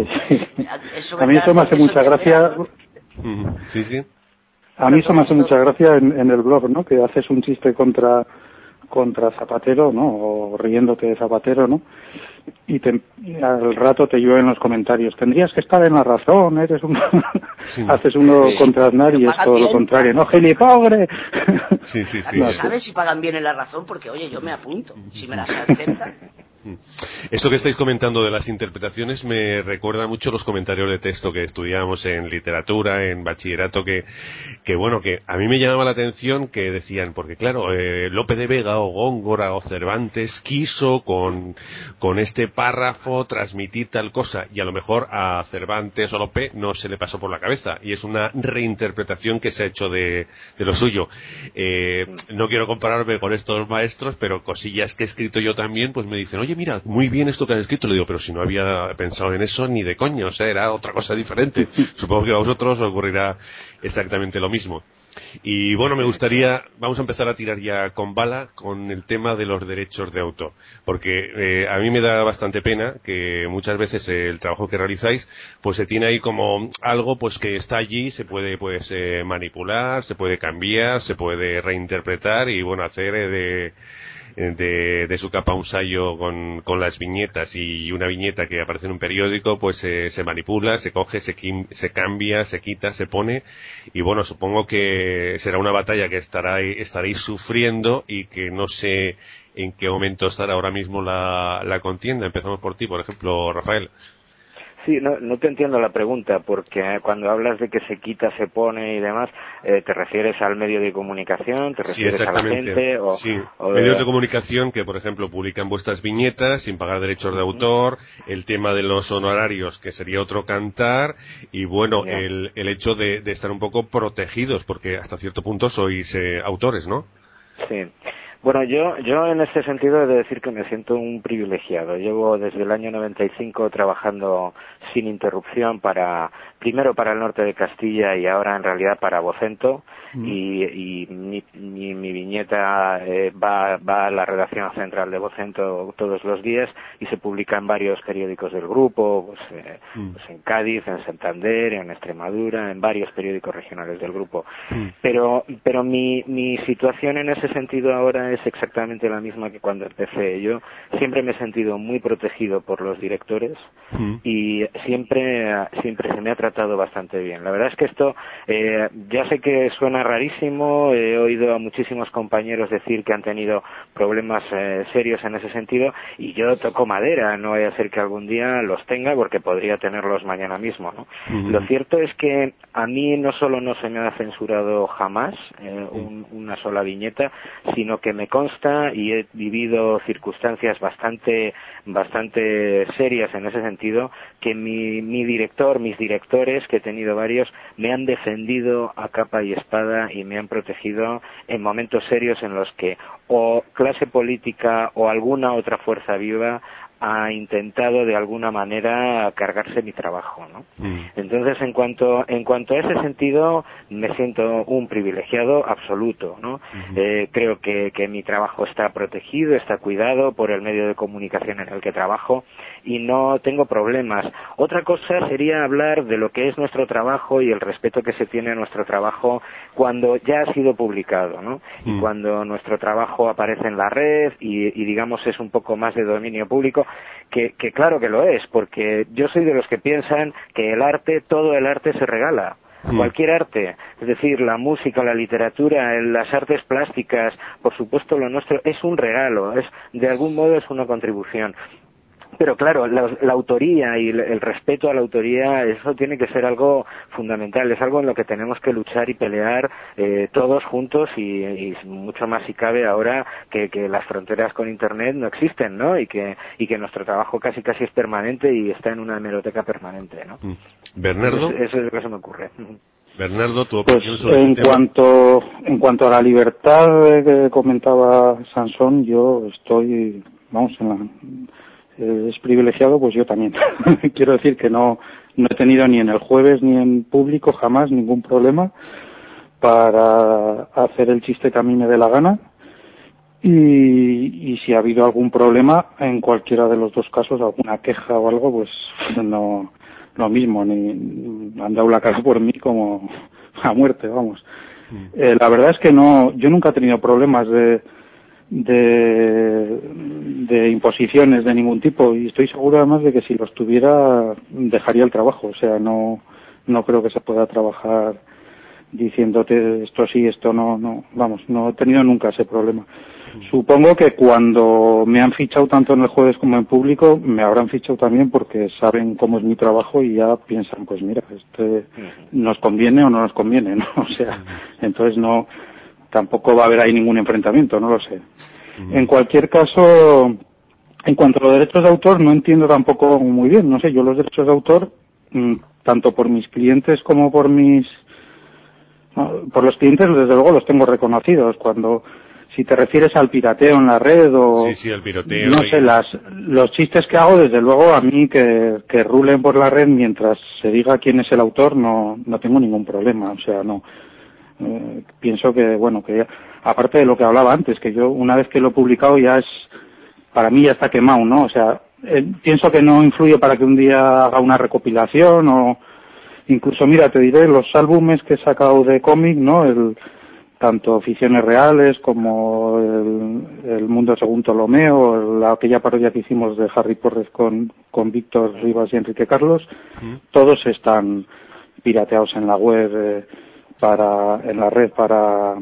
a mí eso me hace mucha gracia. Sí. A mí eso me hace mucha gracia en el blog, ¿no? Que haces un chiste contra Zapatero, ¿no? O riéndote de Zapatero, ¿no? Y al rato te llueven los comentarios. Tendrías que estar en la razón, eres un... Haces uno contra Aznar y es todo lo contrario. ¡No, gilipogre! Sí. No sabes si pagan bien en la razón, porque, oye, yo me apunto. Si me las aceptan... Esto que estáis comentando de las interpretaciones me recuerda mucho los comentarios de texto que estudiábamos en literatura, en bachillerato, que bueno, que a mí me llamaba la atención que decían, porque claro, Lope de Vega o Góngora o Cervantes quiso con este párrafo transmitir tal cosa, y a lo mejor a Cervantes o Lope no se le pasó por la cabeza, y es una reinterpretación que se ha hecho de lo suyo. No quiero compararme con estos maestros, pero cosillas que he escrito yo también, pues me dicen, oye, mira, muy bien esto que has escrito. Le digo, pero si no había pensado en eso ni de coño, o sea, era otra cosa diferente. Supongo que a vosotros os ocurrirá exactamente lo mismo. Y bueno, me gustaría, vamos a empezar a tirar ya con bala con el tema de los derechos de autor, porque a mí me da bastante pena que muchas veces el trabajo que realizáis pues se tiene ahí como algo pues que está allí, se puede pues manipular, se puede cambiar, se puede reinterpretar y bueno, hacer de su capa un sayo con las viñetas, y una viñeta que aparece en un periódico pues se manipula, se coge, se cambia, se quita, se pone, y bueno, supongo que será una batalla que estaréis sufriendo y que no sé en qué momento estará ahora mismo la contienda. Empezamos por ti, por ejemplo, Rafael. Sí, no te entiendo la pregunta, porque cuando hablas de que se quita, se pone y demás, ¿te refieres al medio de comunicación? ¿Te Sí, refieres a la exactamente. gente? Sí, medios de comunicación que, por ejemplo, publican vuestras viñetas sin pagar derechos de autor, el tema de los honorarios, que sería otro cantar, y bueno, el hecho de estar un poco protegidos, porque hasta cierto punto sois autores, ¿no? Sí. Bueno, yo en ese sentido he de decir que me siento un privilegiado. Llevo desde el año 95 trabajando sin interrupción primero para el norte de Castilla y ahora en realidad para Vocento, y mi viñeta va a la redacción central de Vocento todos los días y se publica en varios periódicos del grupo, pues en Cádiz, en Santander, en Extremadura, en varios periódicos regionales del grupo. Pero mi situación en ese sentido ahora es exactamente la misma que cuando empecé. Yo siempre me he sentido muy protegido por los directores y siempre se me ha tratado bastante bien. La verdad es que esto, ya sé que suena rarísimo, he oído a muchísimos compañeros decir que han tenido problemas serios en ese sentido, y yo toco madera, no vaya a ser que algún día los tenga, porque podría tenerlos mañana mismo, ¿no? Lo cierto es que a mí no solo no se me ha censurado jamás una sola viñeta, sino que me consta, y he vivido circunstancias bastante serias en ese sentido, que mis directores, que he tenido varios, me han defendido a capa y espada y me han protegido en momentos serios en los que o clase política o alguna otra fuerza viva ha intentado de alguna manera cargarse mi trabajo, ¿no? Entonces, en cuanto a ese sentido, me siento un privilegiado absoluto, ¿no? Creo que mi trabajo está protegido, está cuidado por el medio de comunicación en el que trabajo, y no tengo problemas. Otra cosa sería hablar de lo que es nuestro trabajo y el respeto que se tiene a nuestro trabajo cuando ya ha sido publicado, ¿no? Y cuando nuestro trabajo aparece en la red y digamos es un poco más de dominio público, que claro que lo es, porque yo soy de los que piensan que todo el arte se regala. Cualquier arte, es decir, la música, la literatura, las artes plásticas, por supuesto lo nuestro es un regalo, de algún modo es una contribución. Pero claro, la autoría y el respeto a la autoría, eso tiene que ser algo fundamental, es algo en lo que tenemos que luchar y pelear todos juntos, y mucho más si cabe ahora que las fronteras con Internet no existen, ¿no? Y que nuestro trabajo casi es permanente y está en una hemeroteca permanente, ¿no? Bernardo. Eso es lo que se me ocurre. Bernardo, tu opinión sobre en este tema. En cuanto a la libertad que comentaba Sansón, yo estoy, es privilegiado, pues yo también. Quiero decir que no he tenido ni en el jueves ni en público jamás ningún problema para hacer el chiste que a mí me dé la gana, y si ha habido algún problema en cualquiera de los dos casos, alguna queja o algo, pues no lo mismo, ni han dado la cara por mí como a muerte, vamos. La verdad es que yo nunca he tenido problemas de imposiciones de ningún tipo, y estoy seguro además de que si los tuviera dejaría el trabajo. O sea, no creo que se pueda trabajar diciéndote esto sí, esto no, vamos, no he tenido nunca ese problema. Supongo que cuando me han fichado tanto en el jueves como en público, me habrán fichado también porque saben cómo es mi trabajo y ya piensan, pues mira, nos conviene o no nos conviene, ¿no? O sea, entonces tampoco va a haber ahí ningún enfrentamiento, no lo sé. En cualquier caso, en cuanto a los derechos de autor, no entiendo tampoco muy bien, no sé, yo los derechos de autor, tanto por mis clientes como por los clientes, desde luego los tengo reconocidos. Si te refieres al pirateo en la red o... Sí, el piroteo. No sé, los chistes que hago, desde luego, a mí que rulen por la red mientras se diga quién es el autor, no tengo ningún problema. O sea, no. Pienso que, bueno, que aparte de lo que hablaba antes, que yo una vez que lo he publicado para mí ya está quemado, ¿no? O sea, pienso que no influye para que un día haga una recopilación o... Incluso, mira, te diré, los álbumes que he sacado de cómic, ¿no? Tanto Ficciones Reales como el Mundo según Ptolomeo, aquella parodia que hicimos de Harry Porres con Víctor Rivas y Enrique Carlos, todos están pirateados en la web, en la red para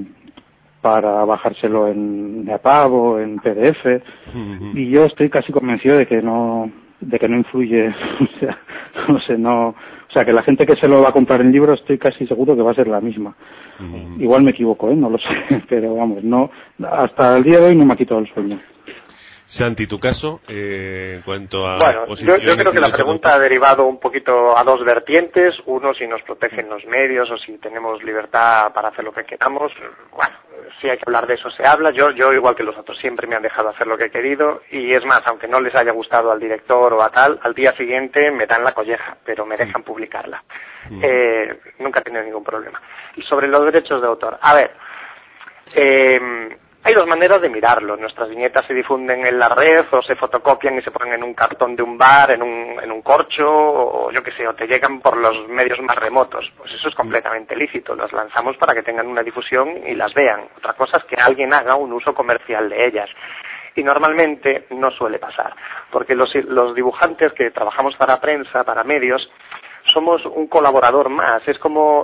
bajárselo en EPUB o en PDF, y yo estoy casi convencido de que no no influye, o sea, no sé, no, o sea, que la gente que se lo va a comprar en libro estoy casi seguro que va a ser la misma. Igual me equivoco, no lo sé, pero vamos, no, hasta el día de hoy no me ha quitado el sueño. Santi, tu caso, en cuanto a... Bueno, yo creo que la pregunta ha derivado un poquito a dos vertientes. Uno, si nos protegen los medios o si tenemos libertad para hacer lo que queramos. Bueno, si hay que hablar de eso se habla. Yo igual que los otros, siempre me han dejado hacer lo que he querido. Y es más, aunque no les haya gustado al director o a tal, al día siguiente me dan la colleja, pero me dejan publicarla. Nunca he tenido ningún problema. Y sobre los derechos de autor, a ver... hay dos maneras de mirarlo. Nuestras viñetas se difunden en la red o se fotocopian y se ponen en un cartón de un bar, en un corcho, o yo qué sé, o te llegan por los medios más remotos. Pues eso es completamente lícito. Las lanzamos para que tengan una difusión y las vean. Otra cosa es que alguien haga un uso comercial de ellas. Y normalmente no suele pasar, porque los dibujantes que trabajamos para prensa, para medios, somos un colaborador más. Es como...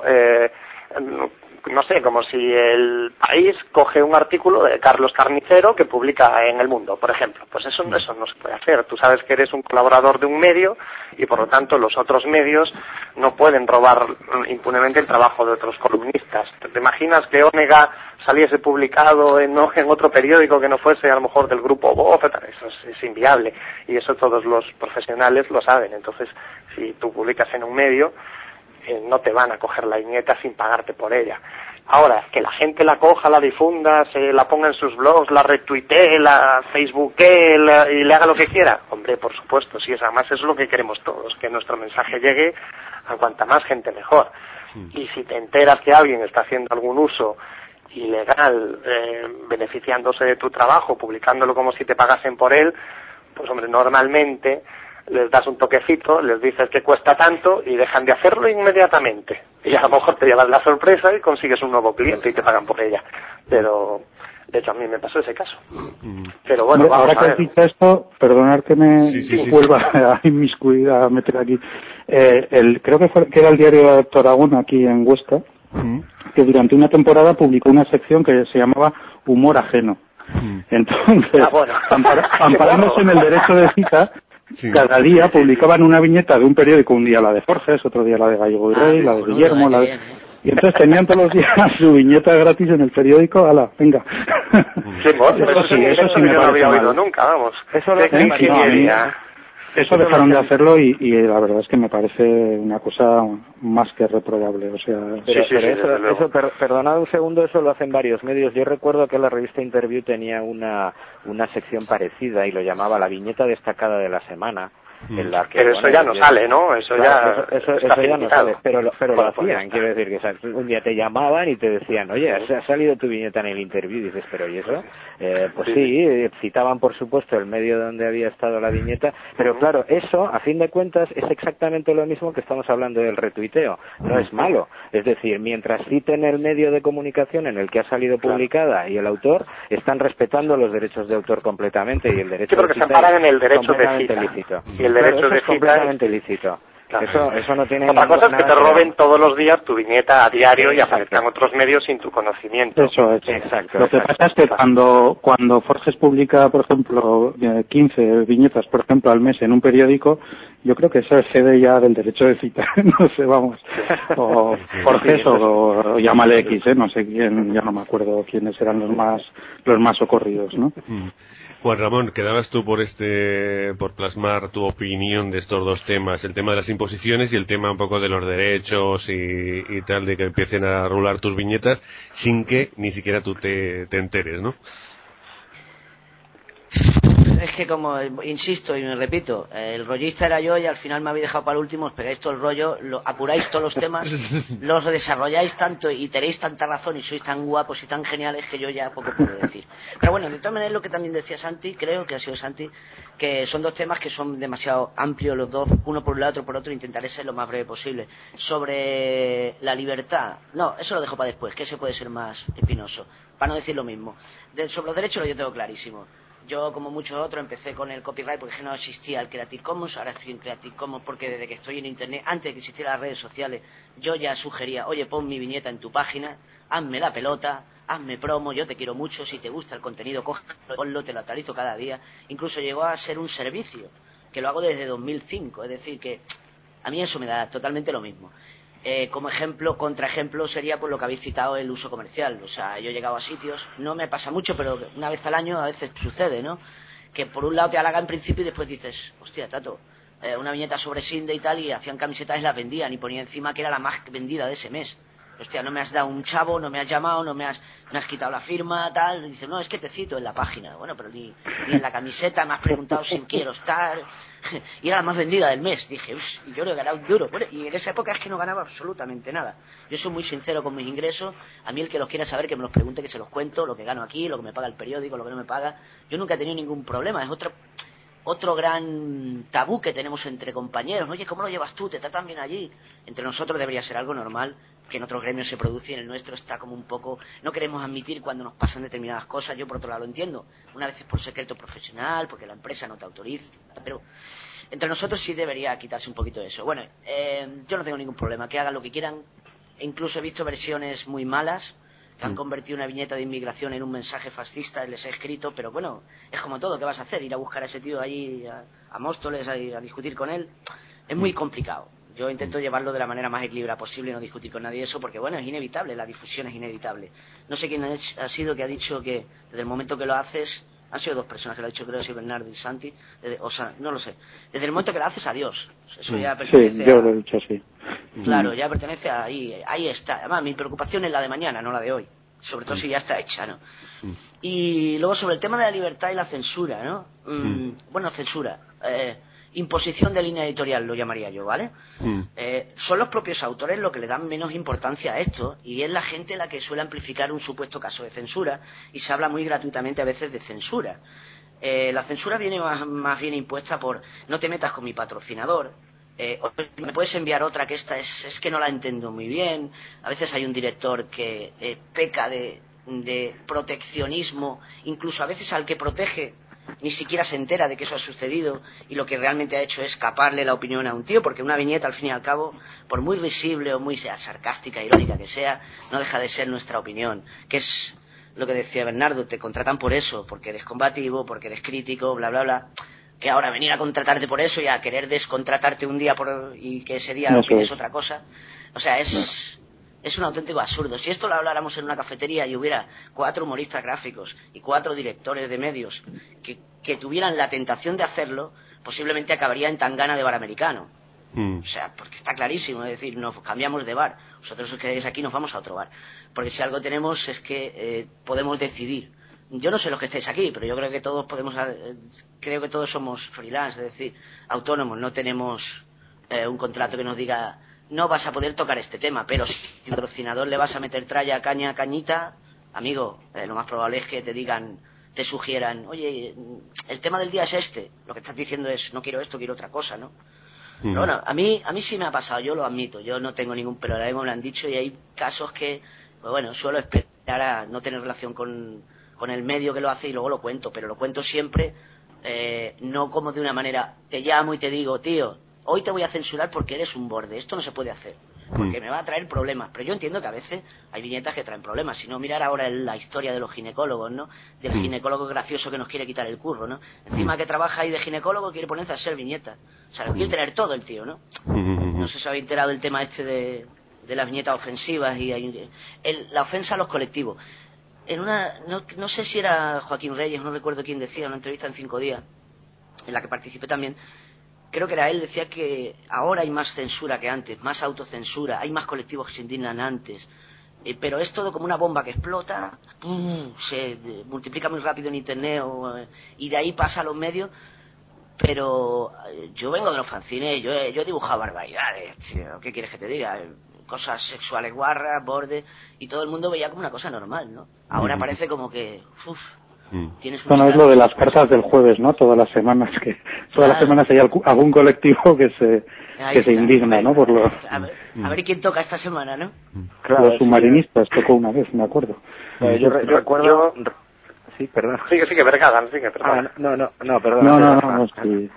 no sé, como si el País coge un artículo de Carlos Carnicero que publica en El Mundo, por ejemplo. Pues eso no se puede hacer. Tú sabes que eres un colaborador de un medio y por lo tanto los otros medios no pueden robar impunemente el trabajo de otros columnistas. ¿Te imaginas que Onega saliese publicado en otro periódico que no fuese a lo mejor del grupo Voz? Eso es inviable y eso todos los profesionales lo saben. Entonces, si tú publicas en un medio, no te van a coger la viñeta sin pagarte por ella. Ahora, que la gente la coja, la difunda, se la ponga en sus blogs, la retuitee, la facebookee y le haga lo que quiera. Hombre, por supuesto, sí, además es lo que queremos todos, que nuestro mensaje llegue a cuanta más gente mejor. Y si te enteras que alguien está haciendo algún uso ilegal, beneficiándose de tu trabajo, publicándolo como si te pagasen por él, pues hombre, normalmente les das un toquecito, les dices que cuesta tanto y dejan de hacerlo inmediatamente. Y a lo mejor te llevas la sorpresa y consigues un nuevo cliente y te pagan por ella. Pero, de hecho, a mí me pasó ese caso. Pero bueno, vamos ahora a ver. que dices esto, perdonad que me vuelva a inmiscuir, a meter aquí. Creo que era el diario de Toragón, aquí en Huesca, que durante una temporada publicó una sección que se llamaba Humor Ajeno. Entonces, amparándose en el derecho de cita, cada día publicaban una viñeta de un periódico, un día la de Forges, otro día la de Gallego y Rey, la de Guillermo, y entonces tenían todos los días su viñeta gratis en el periódico. ¡Hala, venga! Eso sí me parece no había oído mal. Nunca, vamos. Eso de ingeniería. Eso dejaron de hacerlo y la verdad es que me parece una cosa más que reprobable. O sea, eso perdonad un segundo, eso lo hacen varios medios. Yo recuerdo que la revista Interview tenía una sección parecida y lo llamaba la viñeta destacada de la semana. En la que, pero eso ya no sale, ¿no? Eso ya no sale, pero lo hacían, quiero decir que un día te llamaban y te decían, oye, ha salido tu viñeta en el Interview, y dices, pero ¿y eso? Pues sí, citaban por supuesto el medio donde había estado la viñeta, pero claro, eso, a fin de cuentas, es exactamente lo mismo que estamos hablando del retuiteo, no es malo, es decir, mientras citen el medio de comunicación en el que ha salido publicada y el autor, están respetando los derechos de autor completamente y el derecho de cita se amparan en el derecho de cita. Lícito. Y el derecho de es completamente lícito. Claro. Eso no tiene otra cosa es que te roben todos los días tu viñeta a diario y aparezcan otros medios sin tu conocimiento. Eso es. Exacto. Lo que pasa es que cuando Forges publica, por ejemplo, 15 viñetas, por ejemplo, al mes en un periódico, yo creo que eso excede ya del derecho de cita. No sé, vamos. O Forges o llámale X, no sé quién, ya no me acuerdo quiénes eran los más socorridos, ¿no? Juan Ramón, quedabas tú por plasmar tu opinión de estos dos temas, el tema de las imposiciones y el tema un poco de los derechos y tal, de que empiecen a rular tus viñetas sin que ni siquiera tú te enteres, ¿no? Es que como insisto y me repito, el rollista era yo y al final me habéis dejado para el último, os pegáis todo el rollo, apuráis todos los temas, los desarrolláis tanto y tenéis tanta razón y sois tan guapos y tan geniales que yo ya poco puedo decir. Pero bueno, de todas maneras lo que también decía Santi, creo que ha sido Santi, que son dos temas que son demasiado amplios los dos, uno por un lado, otro por otro, intentaré ser lo más breve posible. Sobre la libertad, no, eso lo dejo para después, que ese puede ser más espinoso, para no decir lo mismo. Sobre los derechos lo yo tengo clarísimo. Yo, como muchos otros, empecé con el copyright porque no existía el Creative Commons, ahora estoy en Creative Commons porque desde que estoy en Internet, antes de que existieran las redes sociales, yo ya sugería, oye, pon mi viñeta en tu página, hazme la pelota, hazme promo, yo te quiero mucho, si te gusta el contenido, cógelo, ponlo, te lo actualizo cada día. Incluso llegó a ser un servicio. que lo hago desde 2005, es decir, que a mí eso me da totalmente lo mismo. Como ejemplo, contraejemplo sería por lo que habéis citado, el uso comercial. O sea, yo he llegado a sitios, no me pasa mucho, pero una vez al año a veces sucede, ¿no? Que por un lado te halaga en principio y después dices, hostia, Tato, una viñeta sobre Sinde y tal, y hacían camisetas y las vendían, y ponía encima que era la más vendida de ese mes. Hostia, no me has dado un chavo, no me has llamado, no me has quitado la firma, tal. Y dice, no, es que te cito en la página. Bueno, pero ni en la camiseta me has preguntado si quiero estar. Y era la más vendida del mes. Dije, uff, y yo no he ganado un duro. Bueno, y en esa época es que no ganaba absolutamente nada. Yo soy muy sincero con mis ingresos. A mí el que los quiera saber, que me los pregunte, que se los cuento, lo que gano aquí, lo que me paga el periódico, lo que no me paga. Yo nunca he tenido ningún problema. Es otro gran tabú que tenemos entre compañeros. Oye, ¿cómo lo llevas tú? ¿Te tratan bien allí? Entre nosotros debería ser algo normal, que en otros gremios se produce y en el nuestro está como un poco... No queremos admitir cuando nos pasan determinadas cosas. Yo por otro lado lo entiendo. Una vez es por secreto profesional, porque la empresa no te autoriza, pero entre nosotros sí debería quitarse un poquito de eso. Bueno, yo no tengo ningún problema, que hagan lo que quieran. Incluso he visto versiones muy malas que han convertido una viñeta de inmigración en un mensaje fascista y les he escrito, pero bueno, es como todo, ¿qué vas a hacer? Ir a buscar a ese tío allí a Móstoles a discutir con él, es muy complicado. Yo intento llevarlo de la manera más equilibrada posible y no discutir con nadie eso, porque bueno, es inevitable, la difusión es inevitable. No sé quién ha sido que ha dicho que desde el momento que lo haces, han sido dos personas que lo han dicho, creo que es Bernardo y Santi, o sea, no lo sé, desde el momento que lo haces, adiós. Eso ya pertenece sí, yo lo he dicho así. Claro, ya pertenece a ahí está. Además, mi preocupación es la de mañana, no la de hoy. Sobre todo si ya está hecha, ¿no? Y luego sobre el tema de la libertad y la censura, ¿no? Bueno, censura. Imposición de línea editorial lo llamaría yo, ¿vale? Son los propios autores los que le dan menos importancia a esto, y es la gente la que suele amplificar un supuesto caso de censura, y se habla muy gratuitamente a veces de censura. La censura viene más bien impuesta por no te metas con mi patrocinador. Me puedes enviar otra que esta es que no la entiendo muy bien. A veces hay un director que peca de proteccionismo, incluso a veces al que protege ni siquiera se entera de que eso ha sucedido, y lo que realmente ha hecho es escaparle la opinión a un tío, porque una viñeta al fin y al cabo, por muy risible o muy sarcástica, irónica que sea, no deja de ser nuestra opinión, que es lo que decía Bernardo, te contratan por eso, porque eres combativo, porque eres crítico, bla bla bla. Que ahora venir a contratarte por eso y a querer descontratarte un día y que ese día opines otra cosa, o sea, es un auténtico absurdo. Si esto lo habláramos en una cafetería y hubiera 4 humoristas gráficos y 4 directores de medios que tuvieran la tentación de hacerlo, posiblemente acabaría en Tangana de bar americano. O sea, porque está clarísimo, es decir, nos cambiamos de bar, vosotros os quedáis aquí, nos vamos a otro bar, porque si algo tenemos es que podemos decidir. Yo no sé los que estáis aquí, pero yo creo que todos creo que todos somos freelance, es decir, autónomos, no tenemos un contrato que nos diga no vas a poder tocar este tema, pero si al patrocinador le vas a meter tralla, caña, cañita, amigo, lo más probable es que te sugieran, oye, el tema del día es este, lo que estás diciendo es no quiero esto, quiero otra cosa, ¿no? Pero bueno, a mí sí me ha pasado, yo lo admito, yo no tengo ningún problema, me lo han dicho, y hay casos que, pues bueno, suelo esperar a no tener relación con el medio que lo hace y luego lo cuento, pero lo cuento siempre, no como de una manera, te llamo y te digo, tío, hoy te voy a censurar porque eres un borde, esto no se puede hacer, porque me va a traer problemas, pero yo entiendo que a veces hay viñetas que traen problemas, si no mirar ahora la historia de los ginecólogos, ¿no? Del ginecólogo gracioso que nos quiere quitar el curro, ¿no? Encima que trabaja ahí de ginecólogo quiere ponerse a hacer viñetas, o sea, lo quiere tener todo el tío, ¿no? No sé si habéis enterado del tema este de las viñetas ofensivas y la ofensa a los colectivos. No sé si era Joaquín Reyes, no recuerdo quién decía, en una entrevista en 5 días, en la que participé también, creo que era él, decía que ahora hay más censura que antes, más autocensura, hay más colectivos que se indignan antes, pero es todo como una bomba que explota, se multiplica muy rápido en internet y de ahí pasa a los medios, pero yo vengo de los fanzines, yo he dibujado barbaridades, tío, ¿qué quieres que te diga? Cosas sexuales guarras, bordes, y todo el mundo veía como una cosa normal, ¿no? Ahora parece como que tienes bueno, es lo de las cartas del jueves, ¿no? Todas las semanas las semanas hay algún colectivo que se indigna, ¿no? Por lo... a ver quién toca esta semana, ¿no? Claro, los submarinistas tocó una vez, me acuerdo. Yo recuerdo... Sí, perdón. Sigue, Bergadan, sigue, perdón. No, perdón. Sí.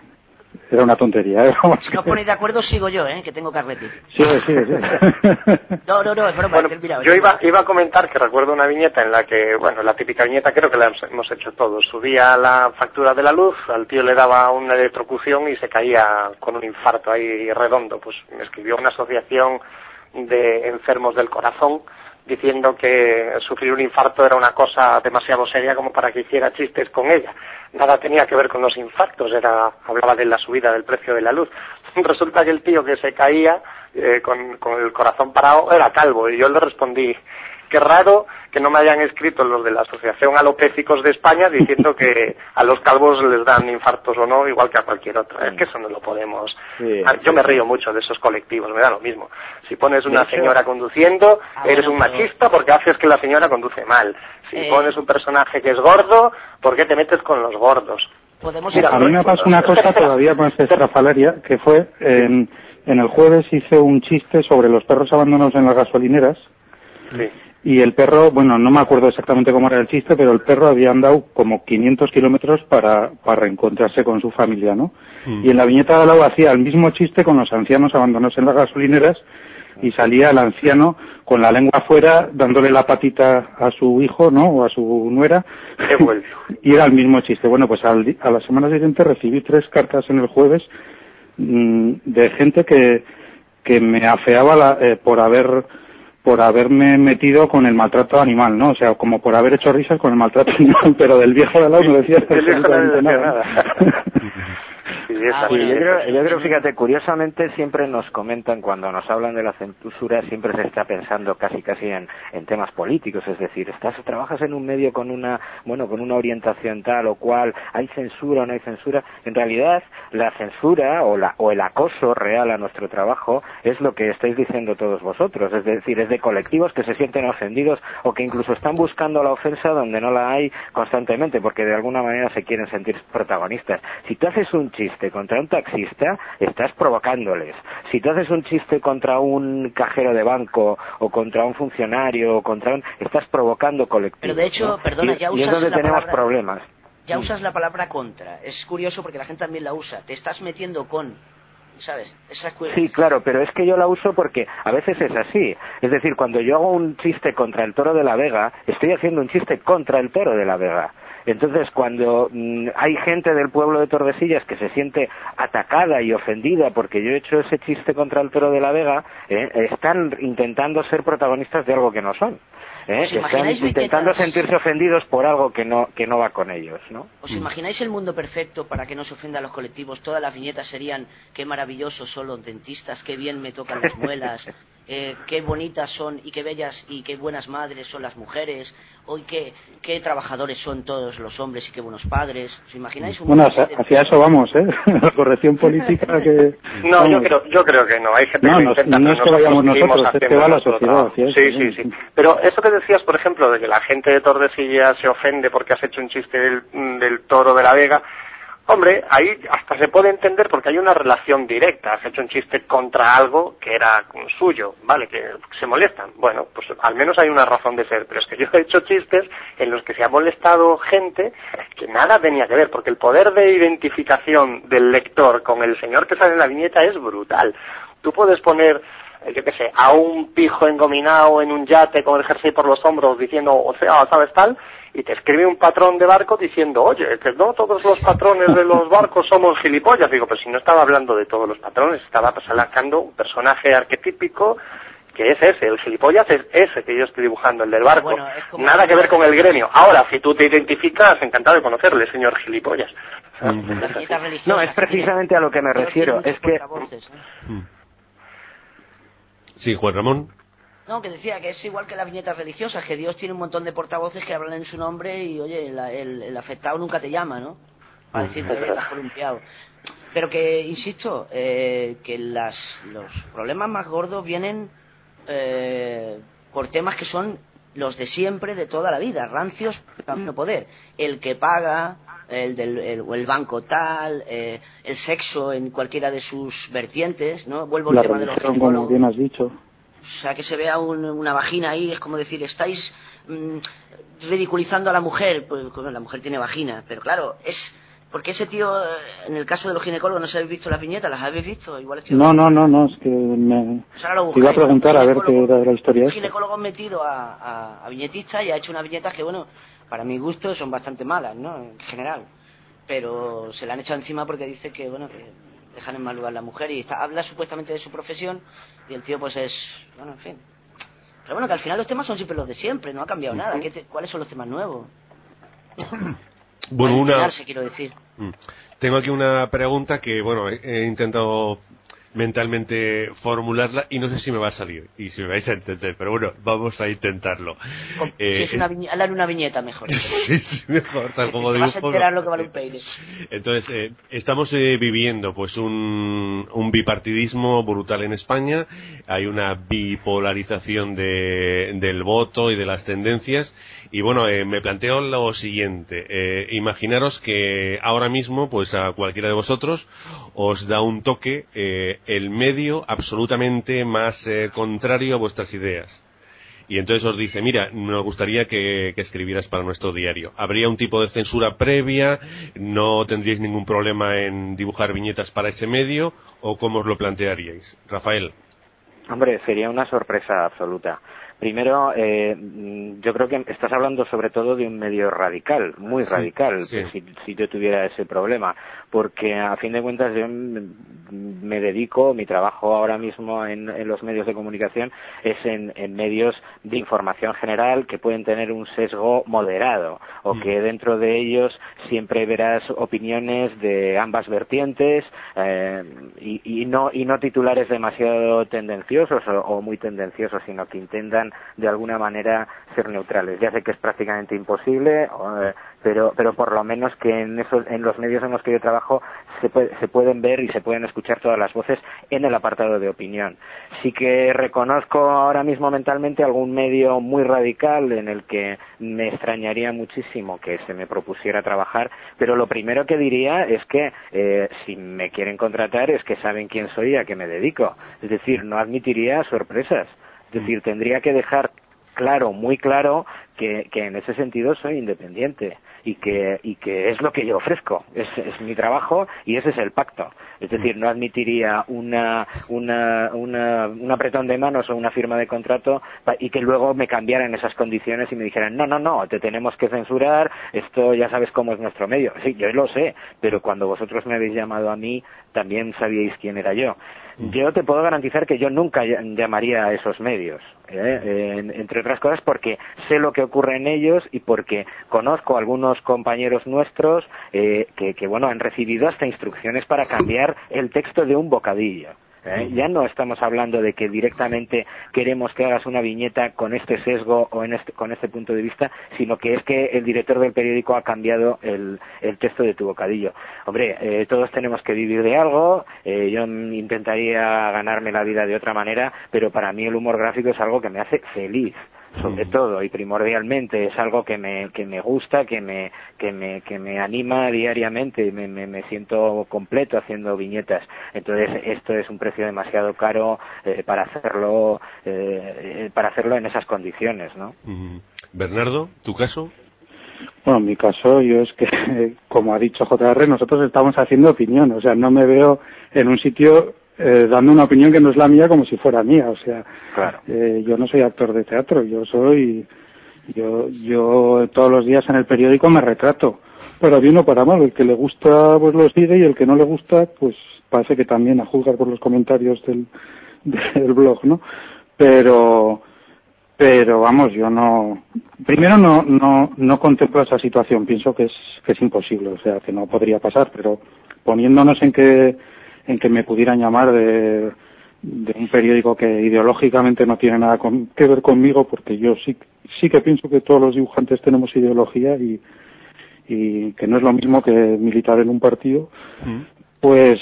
era una tontería. Si no os ponéis de acuerdo, sigo yo, que tengo carrete. Sí. No, es broma. Bueno, yo iba a comentar que recuerdo una viñeta en la que, bueno, la típica viñeta creo que la hemos hecho todos. Subía la factura de la luz, al tío le daba una electrocución y se caía con un infarto ahí redondo. Pues me escribió una asociación de enfermos del corazón diciendo que sufrir un infarto era una cosa demasiado seria como para que hiciera chistes con ella. Nada tenía que ver con los infartos, hablaba de la subida del precio de la luz. Resulta que el tío que se caía con el corazón parado era calvo, y yo le respondí: qué raro que no me hayan escrito los de la Asociación Alopécicos de España diciendo que a los calvos les dan infartos o no, igual que a cualquier otro. Es que eso no lo podemos. Yo me río mucho de esos colectivos, me da lo mismo. Si pones una señora conduciendo, eres un machista porque haces que la señora conduce mal. Si pones un personaje que es gordo, ¿por qué te metes con los gordos? Mira, a mí me pasó una cosa todavía más estrafalaria, que fue en el jueves hice un chiste sobre los perros abandonados en las gasolineras. Sí. Y el perro, bueno, no me acuerdo exactamente cómo era el chiste, pero el perro había andado como 500 kilómetros para reencontrarse con su familia, ¿no? Y en la viñeta de al lado hacía el mismo chiste con los ancianos abandonados en las gasolineras, y salía el anciano con la lengua afuera dándole la patita a su hijo, ¿no? O a su nuera. Y era el mismo chiste. Bueno, pues a la semana siguiente recibí 3 cartas en el jueves de gente que me afeaba por haberme metido con el maltrato animal, ¿no? O sea, como por haber hecho risas con el maltrato animal, pero del viejo de al lado no decía absolutamente nada. Yo creo, fíjate, curiosamente siempre nos comentan, cuando nos hablan de la censura, siempre se está pensando casi en temas políticos, es decir, trabajas en un medio con una orientación tal o cual, hay censura o no hay censura. En realidad, la censura o el acoso real a nuestro trabajo es lo que estáis diciendo todos vosotros, es decir, es de colectivos que se sienten ofendidos o que incluso están buscando la ofensa donde no la hay constantemente, porque de alguna manera se quieren sentir protagonistas. Si tú haces un chiste contra un taxista, estás provocándoles. Si tú haces un chiste contra un cajero de banco o contra un funcionario estás provocando colectivos. Pero de hecho, ¿no? perdona, ya usas y es donde la tenemos palabra, problemas. Ya usas la palabra contra. Es curioso porque la gente también la usa. Te estás metiendo con, ¿sabes? Sí, claro, pero es que yo la uso porque a veces es así. Es decir, cuando yo hago un chiste contra el Toro de la Vega, estoy haciendo un chiste contra el Toro de la Vega. Entonces, cuando hay gente del pueblo de Tordesillas que se siente atacada y ofendida porque yo he hecho ese chiste contra el Toro de la Vega, están intentando ser protagonistas de algo que no son. Están intentando sentirse ofendidos por algo que no va con ellos, ¿no? ¿Os imagináis el mundo perfecto para que no se ofenda a los colectivos? Todas las viñetas serían: qué maravillosos son los dentistas, qué bien me tocan las muelas, qué bonitas son y qué bellas y qué buenas madres son las mujeres, hoy qué trabajadores son todos los hombres y qué buenos padres. ¿Os imagináis un mundo hacia eso vamos, la corrección política que... No, yo creo que no. Hay gente que intenta... No es que vayamos nosotros, es que va la sociedad. Sí. Pero eso que decías, por ejemplo, de que la gente de Tordesillas se ofende porque has hecho un chiste del Toro de la Vega, hombre, ahí hasta se puede entender porque hay una relación directa. Has hecho un chiste contra algo que era suyo, ¿vale? Que se molestan. Bueno, pues al menos hay una razón de ser. Pero es que yo he hecho chistes en los que se ha molestado gente que nada tenía que ver, porque el poder de identificación del lector con el señor que sale en la viñeta es brutal. Tú puedes poner, yo qué sé, a un pijo engominado en un yate con el jersey por los hombros diciendo, o sea, ¿sabes tal? Y te escribe un patrón de barco diciendo, oye, que no todos los patrones de los barcos somos gilipollas. Digo, pues si no estaba hablando de todos los patrones, estaba sacando un personaje arquetípico que es ese, el gilipollas es ese que yo estoy dibujando, el del barco. Bueno, nada que ver con el gremio. Ahora, si tú te identificas, encantado de conocerle, señor gilipollas. No, es precisamente a lo que me refiero. Es que... Sí, Juan Ramón. No, que decía que es igual que las viñetas religiosas, que Dios tiene un montón de portavoces que hablan en su nombre y, oye, el afectado nunca te llama, ¿no? Para decirte, oye, estás columpiado. Pero que, insisto, que los problemas más gordos vienen por temas que son los de siempre, de toda la vida, rancios para no poder. El que paga, el banco tal, el sexo en cualquiera de sus vertientes, ¿no? Vuelvo al tema de los ginecólogos. Como bien has dicho. O sea, que se vea una vagina ahí, es como decir, estáis ridiculizando a la mujer, pues la mujer tiene vagina, pero claro, es Porque ese tío, en el caso de los ginecólogos, no se habéis visto las viñetas, ¿las habéis visto? Igual estoy... No, es que me pues ahora lo te iba a buscáis, preguntar a ver qué era de la historia un esta. ginecólogo metido a viñetistas y ha hecho unas viñetas que, bueno, para mi gusto son bastante malas, ¿no? En general. Pero se la han echado encima porque dice que, bueno, que dejan en mal lugar a la mujer y habla supuestamente de su profesión y el tío pues es... Bueno, en fin. Pero bueno, que al final los temas son siempre los de siempre, no ha cambiado nada. ¿Cuáles son los temas nuevos? Bueno, quiero decir. Tengo aquí una pregunta que, bueno, he intentado mentalmente formularla y no sé si me va a salir y si me vais a entender, pero bueno, vamos a intentarlo. Si es hazle una viñeta mejor. sí, mejor, tal como te digo. Vas a enterar lo que vale un peine. Entonces, estamos viviendo pues un bipartidismo brutal en España, hay una bipolarización del voto y de las tendencias y bueno, me planteo lo siguiente, imaginaros que ahora mismo pues a cualquiera de vosotros os da un toque el medio absolutamente más contrario a vuestras ideas. Y entonces os dice, mira, nos gustaría que escribieras para nuestro diario. ¿Habría un tipo de censura previa? ¿No tendríais ningún problema en dibujar viñetas para ese medio? ¿O cómo os lo plantearíais? Rafael. Hombre, sería una sorpresa absoluta. Primero, yo creo que estás hablando sobre todo de un medio radical, muy radical, sí. Si yo tuviera ese problema, porque a fin de cuentas yo me dedico, mi trabajo ahora mismo en los medios de comunicación es en medios de información general que pueden tener un sesgo moderado, o que dentro de ellos siempre verás opiniones de ambas vertientes, y no titulares demasiado tendenciosos o muy tendenciosos, sino que intentan de alguna manera ser neutrales. Ya sé que es prácticamente imposible, pero por lo menos que en los medios en los que yo trabajo se pueden ver y se pueden escuchar todas las voces en el apartado de opinión. Sí que reconozco ahora mismo mentalmente algún medio muy radical en el que me extrañaría muchísimo que se me propusiera trabajar, pero lo primero que diría es que si me quieren contratar es que saben quién soy y a qué me dedico. Es decir, no admitiría sorpresas. Es decir, tendría que dejar claro, muy claro, que en ese sentido soy independiente y que es lo que yo ofrezco, es mi trabajo y ese es el pacto. Es decir, no admitiría un apretón de manos o una firma de contrato y que luego me cambiaran esas condiciones y me dijeran no, te tenemos que censurar, esto ya sabes cómo es nuestro medio. Sí, yo lo sé, pero cuando vosotros me habéis llamado a mí también sabíais quién era yo. Yo te puedo garantizar que yo nunca llamaría a esos medios, entre otras cosas porque sé lo que ocurre en ellos y porque conozco a algunos compañeros nuestros que bueno, han recibido hasta instrucciones para cambiar el texto de un bocadillo. Ya no estamos hablando de que directamente queremos que hagas una viñeta con este sesgo o con este punto de vista, sino que es que el director del periódico ha cambiado el texto de tu bocadillo. Hombre, todos tenemos que vivir de algo, yo intentaría ganarme la vida de otra manera, pero para mí el humor gráfico es algo que me hace feliz, sobre todo y primordialmente, es algo que me gusta, que me anima diariamente, me siento completo haciendo viñetas. Entonces esto es un precio demasiado caro para hacerlo en esas condiciones, ¿no? Bernardo, ¿tu caso? Bueno, en mi caso yo es que, como ha dicho JR, nosotros estamos haciendo opinión, o sea, no me veo en un sitio dando una opinión que no es la mía como si fuera mía, o sea, claro. Yo no soy actor de teatro, yo todos los días en el periódico me retrato, para bien o para mal, el que le gusta pues lo sigue y el que no le gusta pues parece que también a juzgar por los comentarios del blog, ¿no? Pero vamos, yo primero no contemplo esa situación, pienso que es imposible, o sea, que no podría pasar, pero poniéndonos en que me pudieran llamar de un periódico que ideológicamente no tiene nada que ver conmigo, porque yo sí que pienso que todos los dibujantes tenemos ideología y que no es lo mismo que militar en un partido, pues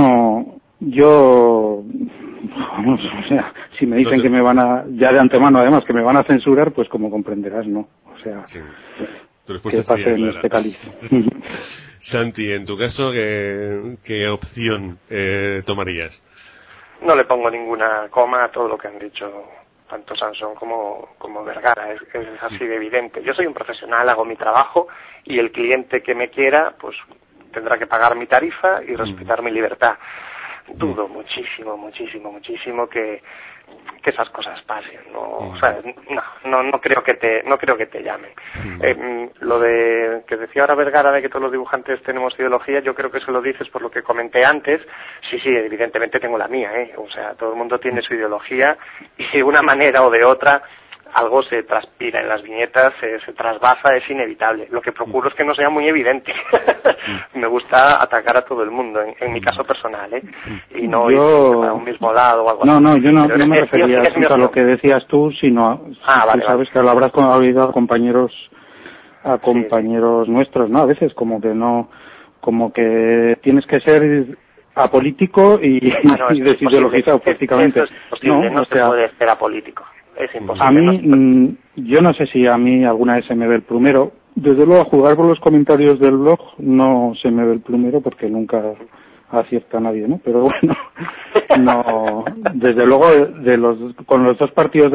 vamos, o sea, si me dicen que me van ya de antemano además, que me van a censurar, pues como comprenderás, no. O sea, sí. ¿Qué pasa en este cáliz? Santi, en tu caso, ¿qué opción tomarías? No le pongo ninguna coma a todo lo que han dicho tanto Sansón como Vergara, es así de evidente. Yo soy un profesional, hago mi trabajo y el cliente que me quiera, pues tendrá que pagar mi tarifa y respetar mi libertad. Dudo muchísimo que esas cosas pasen, ¿no? O sea, no creo que te llamen. Lo de que decía ahora Vergara de que todos los dibujantes tenemos ideología, yo creo que eso lo dices por lo que comenté antes. Sí, evidentemente tengo la mía, o sea, todo el mundo tiene su ideología y de una manera o de otra algo se transpira en las viñetas, se trasvasa, es inevitable. Lo que procuro es que no sea muy evidente. Me gusta atacar a todo el mundo, en mi caso personal, y no ir a un mismo lado o algo así. No, yo no me refería tanto a lo que decías tú, sino vale, sabes que lo habrás oído a compañeros nuestros, ¿no? A veces como que tienes que ser apolítico y desideologizado prácticamente. Eso es posible, no se puede ser apolítico. Es imposible. A mí, yo no sé si a mí alguna vez se me ve el plumero. Desde luego, a juzgar por los comentarios del blog, no se me ve el plumero porque nunca acierta nadie, ¿no? Pero bueno, no. Desde luego, con los dos partidos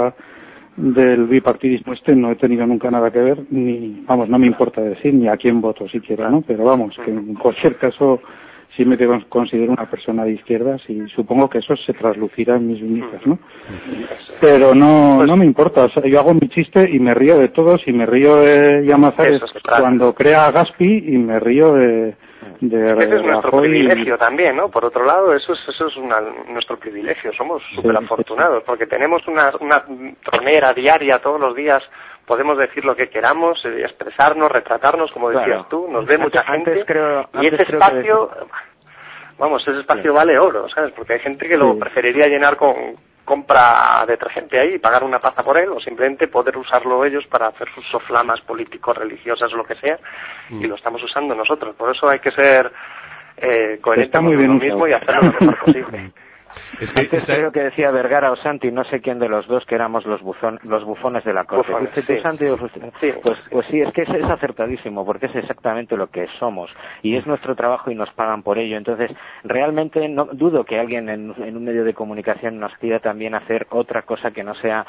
del bipartidismo no he tenido nunca nada que ver, no me importa decir ni a quién voto siquiera, ¿no? Pero vamos, que en cualquier caso sí me considero una persona de izquierdas y supongo que eso se traslucirá en mis viñetas, ¿no? Pero no me importa, o sea, yo hago mi chiste y me río de todos y me río de Llamazares cuando crea a Gaspi y me río de ese es nuestro privilegio también, ¿no? Por otro lado, eso es nuestro privilegio, somos súper afortunados porque tenemos una tronera diaria todos los días. Podemos decir lo que queramos, expresarnos, retratarnos, como decías tú, nos ve mucha gente, y ese espacio, ese espacio vale oro, ¿sabes? Porque hay gente que lo preferiría llenar con compra detergente ahí y pagar una pasta por él, o simplemente poder usarlo ellos para hacer sus soflamas políticos, religiosas o lo que sea, y lo estamos usando nosotros. Por eso hay que ser coherentes con uno mismo y hacerlo lo mejor posible. Antes creo que decía Vergara o Santi, no sé quién de los dos, que éramos los bufones de la corte. Santi, pues sí, es que es acertadísimo, porque es exactamente lo que somos, y es nuestro trabajo y nos pagan por ello. Entonces, realmente no dudo que alguien en un medio de comunicación nos pida también hacer otra cosa que no sea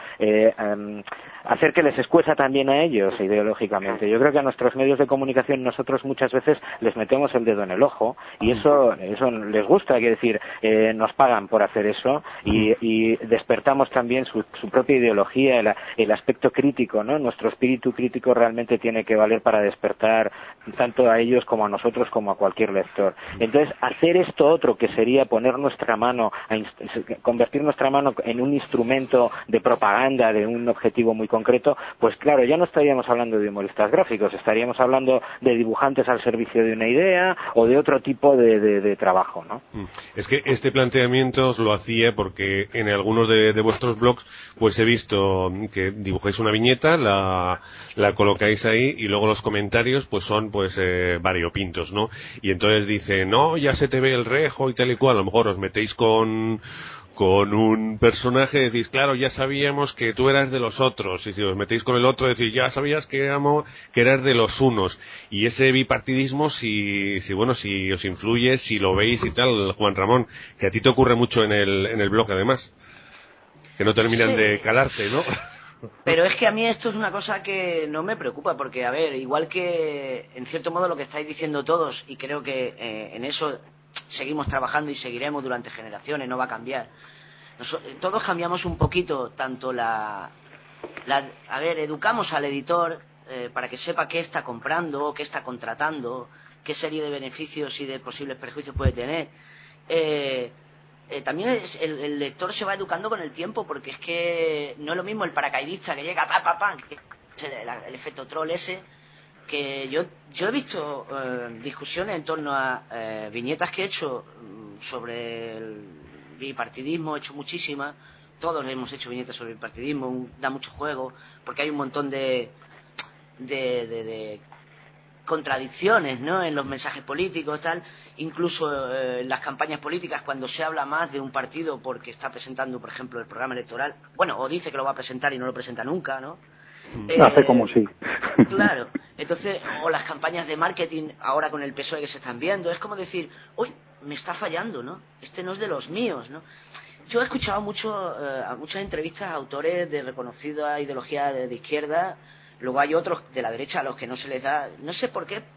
hacer que les escueza también a ellos ideológicamente. Yo creo que a nuestros medios de comunicación nosotros muchas veces les metemos el dedo en el ojo, y eso les gusta, quiere decir, nos pagan por hacer eso, y despertamos también su propia ideología, el aspecto crítico, ¿no? Nuestro espíritu crítico realmente tiene que valer para despertar tanto a ellos como a nosotros como a cualquier lector. Entonces, hacer esto otro, que sería poner nuestra mano, convertir nuestra mano en un instrumento de propaganda de un objetivo muy concreto, pues claro, ya no estaríamos hablando de humoristas gráficos, estaríamos hablando de dibujantes al servicio de una idea o de otro tipo de trabajo, ¿no? Es que este planteamiento os lo hacía porque en algunos de vuestros blogs pues he visto que dibujáis una viñeta, la colocáis ahí y luego los comentarios pues son pues variopintos, ¿no? Y entonces dice, no, ya se te ve el rejo y tal y cual, a lo mejor os metéis con un personaje, decís, claro, ya sabíamos que tú eras de los otros, y si os metéis con el otro, decís, ya sabías que eras de los unos, y ese bipartidismo, si os influye, si lo veis y tal, Juan Ramón, que a ti te ocurre mucho en el blog además, que no terminan de calarte, ¿no? Pero es que a mí esto es una cosa que no me preocupa, porque, a ver, igual que en cierto modo lo que estáis diciendo todos, y creo que en eso seguimos trabajando y seguiremos durante generaciones, no va a cambiar. Todos cambiamos un poquito, tanto educamos al editor para que sepa qué está comprando, qué está contratando, qué serie de beneficios y de posibles perjuicios puede tener. También el lector se va educando con el tiempo, porque es que no es lo mismo el paracaidista que llega ¡pam! Que es el efecto troll ese, que yo he visto discusiones en torno a viñetas que he hecho sobre el bipartidismo, he hecho muchísimas, todos hemos hecho viñetas sobre el bipartidismo, da mucho juego, porque hay un montón de contradicciones, ¿no?, en los mensajes políticos, tal, incluso en las campañas políticas, cuando se habla más de un partido porque está presentando, por ejemplo, el programa electoral, o dice que lo va a presentar y no lo presenta nunca, ¿no? Hace como sí. Claro, entonces, o las campañas de marketing ahora con el PSOE que se están viendo, es como decir, uy, me está fallando, ¿no? Este no es de los míos, ¿no? Yo he escuchado muchas entrevistas a autores de reconocida ideología de izquierda, luego hay otros de la derecha a los que no se les da, no sé por qué,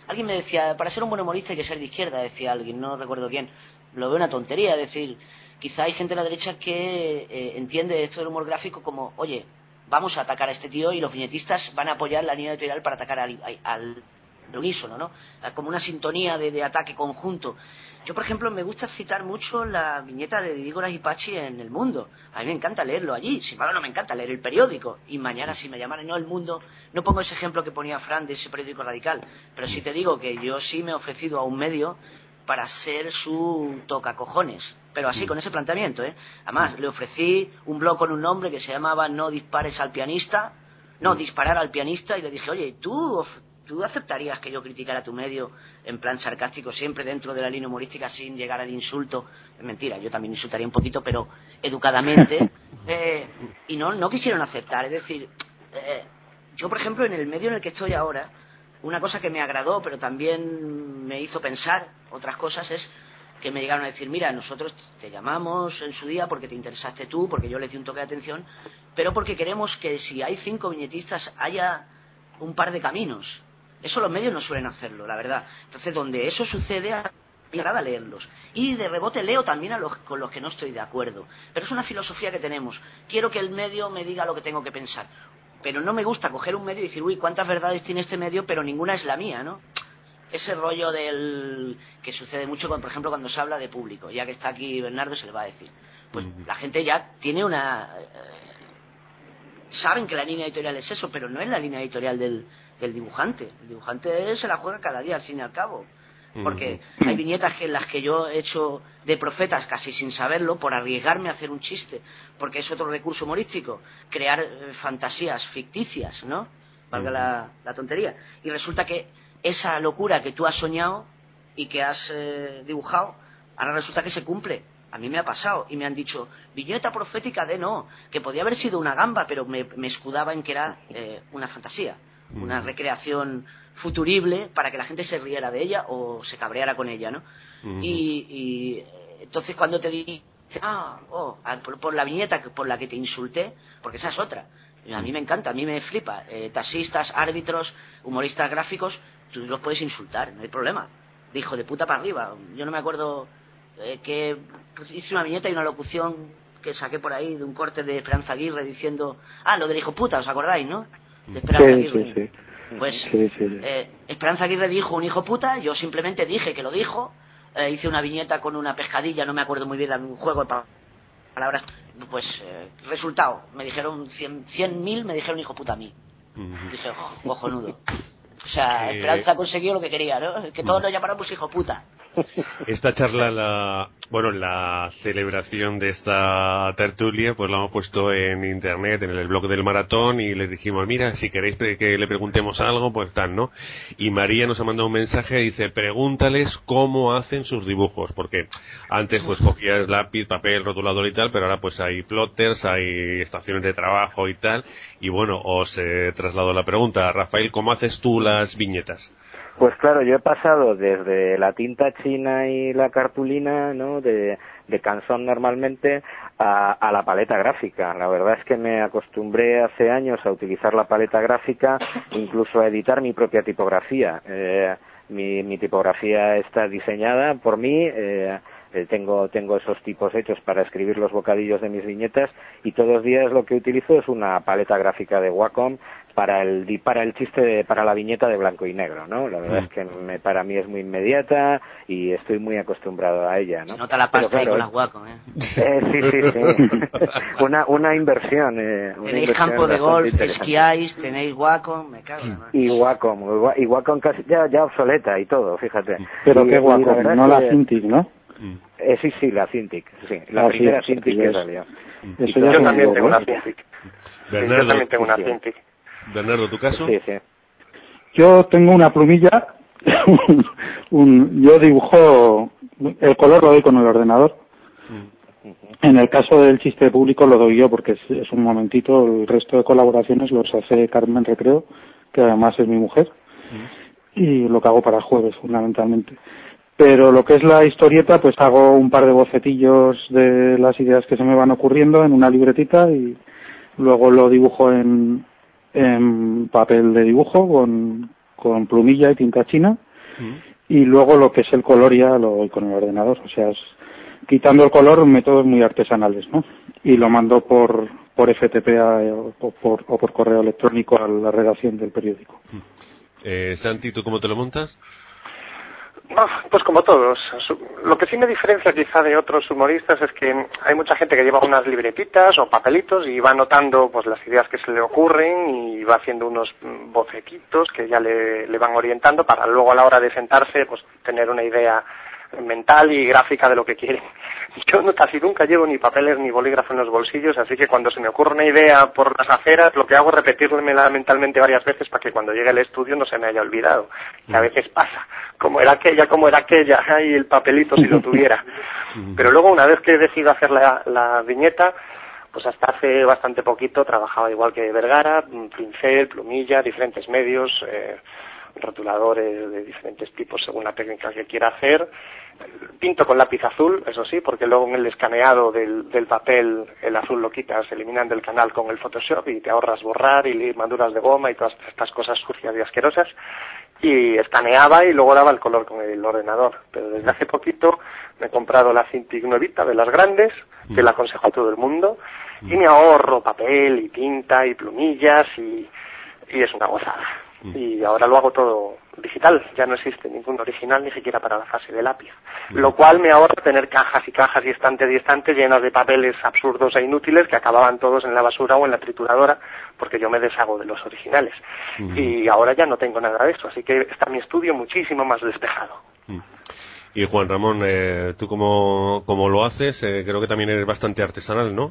alguien me decía, para ser un buen humorista hay que ser de izquierda, decía alguien, no recuerdo quién. Lo veo una tontería, es decir, quizá hay gente de la derecha que entiende esto del humor gráfico como, oye, vamos a atacar a este tío y los viñetistas van a apoyar la línea editorial para atacar al unísono, ¿no? Como una sintonía de ataque conjunto. Yo, por ejemplo, me gusta citar mucho la viñeta de Dígoras y Pachi en El Mundo. A mí me encanta leerlo allí. Sin embargo, no me encanta leer el periódico. Y mañana, si me llamaran, no, El Mundo, no pongo ese ejemplo que ponía Fran de ese periódico radical. Pero sí te digo que yo sí me he ofrecido a un medio para ser su tocacojones. Pero así, con ese planteamiento, ¿eh? Además, le ofrecí un blog con un nombre que se llamaba No dispares al pianista. No, disparar al pianista. Y le dije, oye, ¿tú aceptarías que yo criticara tu medio en plan sarcástico, siempre dentro de la línea humorística, sin llegar al insulto? Es mentira, yo también insultaría un poquito, pero educadamente. Y no quisieron aceptar. Es decir, yo, por ejemplo, en el medio en el que estoy ahora, una cosa que me agradó, pero también me hizo pensar otras cosas, es que me llegaron a decir, mira, nosotros te llamamos en su día porque te interesaste tú, porque yo les di un toque de atención, pero porque queremos que si hay 5 viñetistas haya un par de caminos. Eso los medios no suelen hacerlo, la verdad. Entonces, donde eso sucede, me agrada leerlos. Y de rebote leo también con los que no estoy de acuerdo. Pero es una filosofía que tenemos. Quiero que el medio me diga lo que tengo que pensar. Pero no me gusta coger un medio y decir, uy, cuántas verdades tiene este medio, pero ninguna es la mía, ¿no? Ese rollo que sucede mucho, por ejemplo, cuando se habla de público. Ya que está aquí Bernardo, se le va a decir. Pues la gente ya tiene saben que la línea editorial es eso, pero no es la línea editorial del dibujante. El dibujante se la juega cada día, al fin y al cabo. Porque hay viñetas en las que yo he hecho de profetas casi sin saberlo, por arriesgarme a hacer un chiste, porque es otro recurso humorístico, crear fantasías ficticias, ¿no? Valga la tontería. Y resulta que esa locura que tú has soñado y que has dibujado, ahora resulta que se cumple. A mí me ha pasado y me han dicho, viñeta profética de no, que podía haber sido una gamba, pero me escudaba en que era una fantasía, una recreación futurible para que la gente se riera de ella o se cabreara con ella, ¿no? Y entonces cuando te dicen, por la viñeta por la que te insulté, porque esa es otra. A mí me encanta, a mí me flipa. Taxistas, árbitros, humoristas gráficos, tú los puedes insultar, no hay problema. De hijo de puta para arriba. Yo no me acuerdo que hice una viñeta y una locución que saqué por ahí de un corte de Esperanza Aguirre diciendo, lo del hijo puta, ¿os acordáis, no? De Esperanza Aguirre. Sí. Pues Esperanza Aguirre dijo un hijo puta, yo simplemente dije que lo dijo, hice una viñeta con una pescadilla, no me acuerdo muy bien, un juego de palabras, pues resultado, me dijeron 100.000 me dijeron hijo puta a mí. Dije, cojonudo. O sea, Esperanza consiguió lo que quería, ¿no? Que todos nos llamáramos hijo puta. Esta charla, la celebración de esta tertulia, pues la hemos puesto en internet, en el blog del maratón, y les dijimos, mira, si queréis que le preguntemos algo, pues tal, ¿no? Y María nos ha mandado un mensaje y dice, pregúntales cómo hacen sus dibujos, porque antes pues cogías lápiz, papel, rotulador y tal, pero ahora pues hay plotters, hay estaciones de trabajo y tal, y bueno, os traslado la pregunta, Rafael, ¿cómo haces tú las viñetas? Pues claro, yo he pasado desde la tinta china y la cartulina, ¿no?, de Canson normalmente, a la paleta gráfica. La verdad es que me acostumbré hace años a utilizar la paleta gráfica, incluso a editar mi propia tipografía. Mi tipografía está diseñada por mí, tengo esos tipos hechos para escribir los bocadillos de mis viñetas, y todos los días lo que utilizo es una paleta gráfica de Wacom para el chiste, para la viñeta de blanco y negro, ¿no? La verdad es que para mí es muy inmediata y estoy muy acostumbrado a ella, ¿no? Se nota la pasta ahí con las Wacom, sí. Una inversión. Tenéis campo de golf, esquiáis, tenéis Wacom, me cago en la mano. Y Wacom casi ya obsoleta y todo, fíjate. Pero qué Wacom, no la Cintiq, ¿no? Sí, la Cintiq, sí. La primera Cintiq que salió. Yo también tengo una Cintiq. Bernardo, yo también tengo una Cintiq. Bernardo, ¿tu caso? Sí. Yo tengo una plumilla, yo dibujo, el color lo doy con el ordenador. En el caso del chiste público lo doy yo porque es un momentito, el resto de colaboraciones los hace Carmen Recreo, que además es mi mujer, y lo que hago para jueves fundamentalmente. Pero lo que es la historieta, pues hago un par de bocetillos de las ideas que se me van ocurriendo en una libretita y luego lo dibujo en papel de dibujo con plumilla y tinta china, y luego lo que es el color ya lo voy con el ordenador, o sea, quitando el color, métodos muy artesanales, ¿no? Y lo mando por FTP o por correo electrónico a la redacción del periódico. Santi, ¿tú cómo te lo montas? Pues como todos. Lo que sí me diferencia quizá de otros humoristas es que hay mucha gente que lleva unas libretitas o papelitos y va anotando pues las ideas que se le ocurren y va haciendo unos bocequitos que ya le van orientando para luego a la hora de sentarse pues tener una idea mental y gráfica de lo que quiere. Yo casi nunca llevo ni papeles ni bolígrafo en los bolsillos, así que cuando se me ocurre una idea por las aceras, lo que hago es repetírmela mentalmente varias veces para que cuando llegue al estudio no se me haya olvidado. Y a veces pasa, como era aquella, y el papelito si lo tuviera. Pero luego una vez que decido hacer la viñeta, pues hasta hace bastante poquito trabajaba igual que Vergara, pincel, plumilla, diferentes medios, rotuladores de diferentes tipos según la técnica que quiera hacer. Pinto con lápiz azul, eso sí, porque luego en el escaneado del papel el azul lo quitas eliminando el canal con el Photoshop y te ahorras borrar y limaduras de goma y todas estas cosas sucias y asquerosas. Y escaneaba y luego daba el color con el ordenador. Pero desde hace poquito me he comprado la Cintiq nuevita de las grandes, que la aconsejo a todo el mundo, y me ahorro papel y tinta y plumillas y es una gozada. Y ahora lo hago todo digital, ya no existe ningún original ni siquiera para la fase de lápiz, lo cual me ahorra tener cajas y cajas y estantes llenas de papeles absurdos e inútiles que acababan todos en la basura o en la trituradora porque yo me deshago de los originales. Y ahora ya no tengo nada de eso, así que está mi estudio muchísimo más despejado. Y Juan Ramón, ¿tú cómo lo haces? Creo que también eres bastante artesanal, ¿no?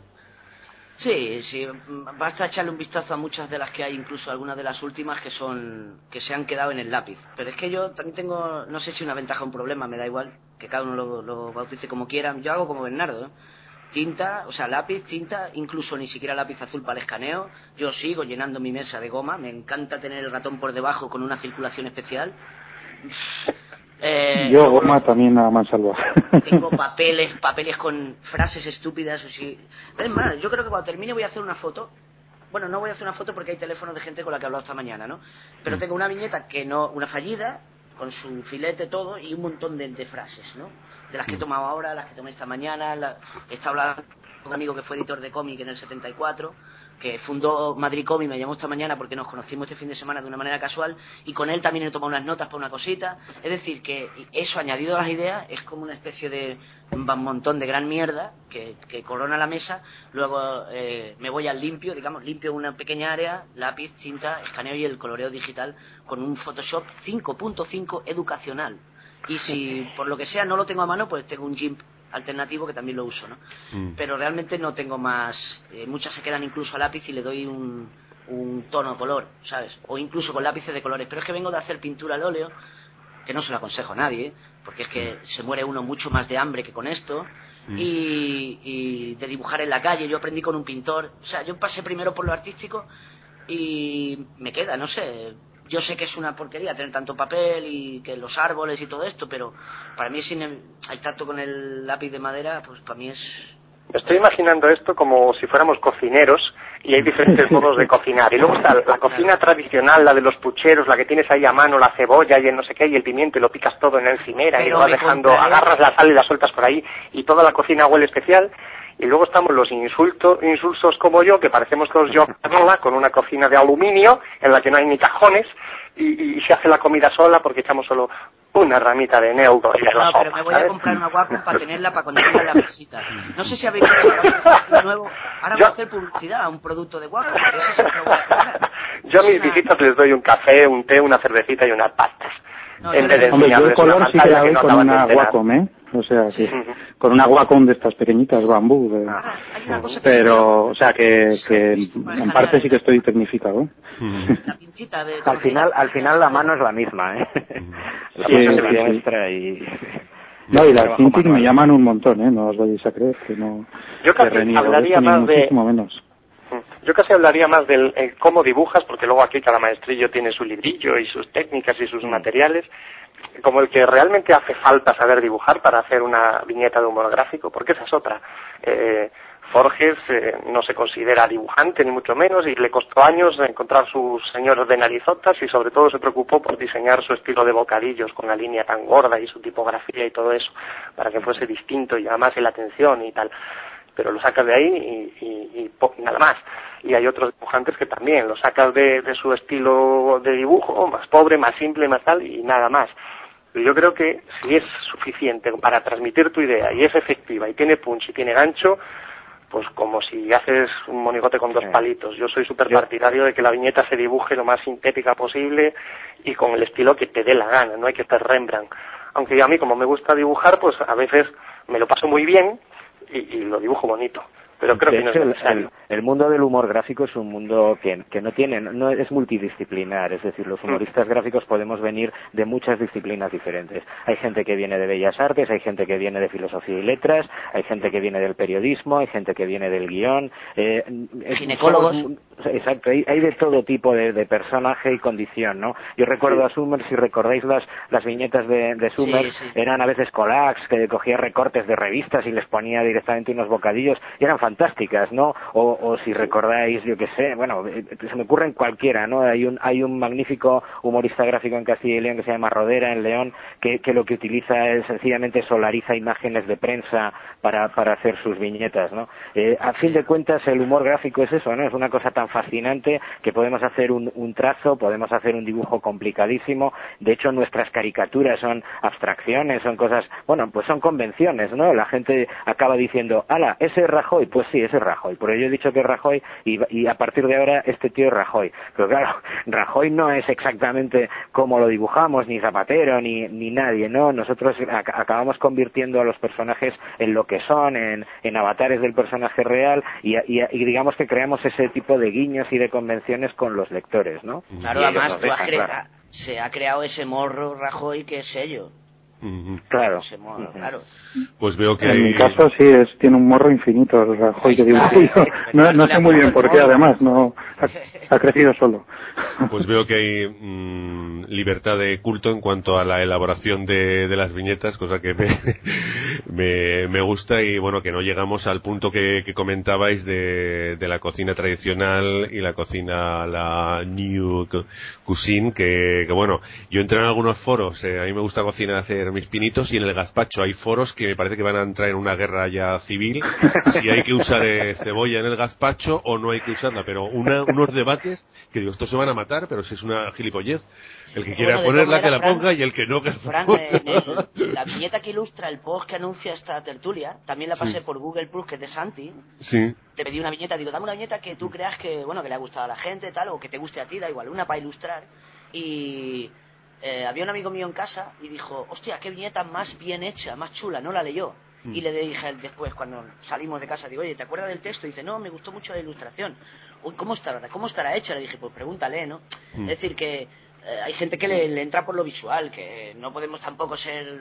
Sí, basta echarle un vistazo a muchas de las que hay, incluso algunas de las últimas que se han quedado en el lápiz. Pero es que yo también tengo, no sé si una ventaja o un problema, me da igual, que cada uno lo bautice como quiera. Yo hago como Bernardo, ¿eh? Tinta, o sea, lápiz, tinta, incluso ni siquiera lápiz azul para el escaneo. Yo sigo llenando mi mesa de goma, me encanta tener el ratón por debajo con una circulación especial. Yo goma también a mansalva. Tengo papeles con frases estúpidas. Es más, yo creo que cuando termine voy a hacer una foto. Bueno, no voy a hacer una foto porque hay teléfonos de gente con la que he hablado esta mañana, ¿no? Pero tengo una viñeta una fallida, con su filete todo y un montón de frases, ¿no? De las que he tomado ahora, las que tomé esta mañana. He estado hablando con un amigo que fue editor de cómic en el 74, que fundó Madrid Comic, me llamó esta mañana porque nos conocimos este fin de semana de una manera casual y con él también he tomado unas notas para una cosita. Es decir, que eso añadido a las ideas es como una especie de un montón de gran mierda que corona la mesa. Luego me voy al limpio una pequeña área, lápiz, tinta, escaneo y el coloreo digital con un Photoshop 5.5 educacional. Y si por lo que sea no lo tengo a mano, pues tengo un GIMP alternativo que también lo uso, ¿no? Pero realmente no tengo más. Muchas se quedan incluso a lápiz y le doy un tono de color, ¿sabes? O incluso con lápices de colores. Pero es que vengo de hacer pintura al óleo, que no se lo aconsejo a nadie, porque es que se muere uno mucho más de hambre que con esto. Y de dibujar en la calle, yo aprendí con un pintor. O sea, yo pasé primero por lo artístico y me queda, no sé. Yo sé que es una porquería tener tanto papel y que los árboles y todo esto, pero para mí hay tacto con el lápiz de madera, pues para mí es... Estoy imaginando esto como si fuéramos cocineros y hay diferentes modos de cocinar. Y luego está la cocina tradicional, la de los pucheros, la que tienes ahí a mano, la cebolla y el no sé qué, y el pimiento y lo picas todo en la encimera y lo vas dejando, agarras la sal y la sueltas por ahí y toda la cocina huele especial. Y luego estamos los insulsos como yo, que parecemos todos yo con una cocina de aluminio en la que no hay ni cajones y se hace la comida sola porque echamos solo una ramita de eneldo y no, pero me voy a comprar una Wacom para tenerla para cuando tenga la visita. No sé si habéis visto un nuevo... Ahora voy a hacer publicidad a un producto de Wacom, porque ese siempre lo voy a comprar. Yo a mis visitas les doy un café, un té, una cervecita y unas pastas. No, yo el color sí que la doy con una Wacom, ¿eh? O sea, sí, con una Wacom de estas pequeñitas, bambú. Pero, o sea, que en parte sí que estoy tecnificado. La pincita de... Al final la mano es la misma, ¿eh? La mano es extra y... No, y las Cintiq me llaman un montón, ¿eh? No os vayáis a creer que no... Yo casi hablaría más de... menos. Yo casi hablaría más del cómo dibujas, porque luego aquí cada maestrillo tiene su librillo y sus técnicas y sus materiales, como el que realmente hace falta saber dibujar para hacer una viñeta de humor gráfico, porque esa es otra. Borges no se considera dibujante ni mucho menos y le costó años encontrar sus señores de narizotas y sobre todo se preocupó por diseñar su estilo de bocadillos con la línea tan gorda y su tipografía y todo eso para que fuese distinto y llamase la atención y tal. Pero lo sacas de ahí y nada más. Y hay otros dibujantes que también lo sacas de su estilo de dibujo, más pobre, más simple, más tal y nada más. Pero yo creo que si es suficiente para transmitir tu idea y es efectiva y tiene punch y tiene gancho, pues como si haces un monigote con dos palitos. Yo soy súper partidario de que la viñeta se dibuje lo más sintética posible y con el estilo que te dé la gana, no hay que estar Rembrandt. Aunque a mí, como me gusta dibujar, pues a veces me lo paso muy bien y lo dibujo bonito. Pero creo que no es necesario. El mundo del humor gráfico es un mundo que no es multidisciplinar, es decir, los humoristas gráficos podemos venir de muchas disciplinas diferentes. Hay gente que viene de Bellas Artes, hay gente que viene de Filosofía y Letras, hay gente que viene del periodismo, hay gente que viene del guión, ginecólogos. Exacto, hay de todo tipo de personaje y condición, ¿no? Yo recuerdo a Summers, si recordáis las viñetas de Summers, eran a veces collages, que cogía recortes de revistas y les ponía directamente unos bocadillos, y eran fantásticas, ¿no? O si recordáis, yo qué sé, bueno, se me ocurre en cualquiera, ¿no? Hay un magnífico humorista gráfico en Castilla y León que se llama Rodera, en León, que lo que utiliza es sencillamente solariza imágenes de prensa para hacer sus viñetas, ¿no? A fin de cuentas, el humor gráfico es eso, ¿no? Es una cosa tan fascinante que podemos hacer un trazo, podemos hacer un dibujo complicadísimo. De hecho, nuestras caricaturas son abstracciones, son cosas, bueno, pues son convenciones, ¿no? La gente acaba diciendo, ala, ese es Rajoy. Pues sí, ese es Rajoy. Por ello he dicho que es Rajoy y a partir de ahora este tío es Rajoy. Pero claro, Rajoy no es exactamente como lo dibujamos, ni Zapatero, ni nadie, ¿no? Nosotros acabamos convirtiendo a los personajes en lo que son, en avatares del personaje real y digamos que creamos ese tipo de guiños y de convenciones con los lectores, ¿no? Claro, además se ha creado ese morro Rajoy que es sello. Claro. Claro. Pues veo que en mi caso sí tiene un morro infinito el Rajoy que dibujo yo. No sé muy bien por qué, además no ha crecido solo. Pues veo que hay libertad de culto en cuanto a la elaboración de las viñetas, cosa que me gusta, y bueno, que no llegamos al punto que comentabais de la cocina tradicional y la cocina, la new cuisine, que bueno, yo entré en algunos foros, a mí me gusta cocinar, hacer mis pinitos, y en el gazpacho hay foros que me parece que van a entrar en una guerra ya civil, si hay que usar cebolla en el gazpacho o no hay que usarla, pero unos debates que digo, estos se van a matar, pero si es una gilipollez, el que quiera ponerla que la ponga y el que no que Fran, la viñeta que ilustra el post que anuncia esta tertulia, también la pasé por Google Plus, que es de Santi. Sí. Le pedí una viñeta, digo, dame una viñeta que tú creas que, bueno, que le ha gustado a la gente, tal, o que te guste a ti, da igual, una para ilustrar. Y había un amigo mío en casa y dijo, hostia, qué viñeta más bien hecha, más chula, no la leyó. Y le dije después, cuando salimos de casa, digo, oye, ¿te acuerdas del texto? Y dice, no, me gustó mucho la ilustración. Uy, ¿cómo estará hecha? Le dije, pues pregúntale, ¿no? Es decir, que hay gente que le entra por lo visual, que no podemos tampoco ser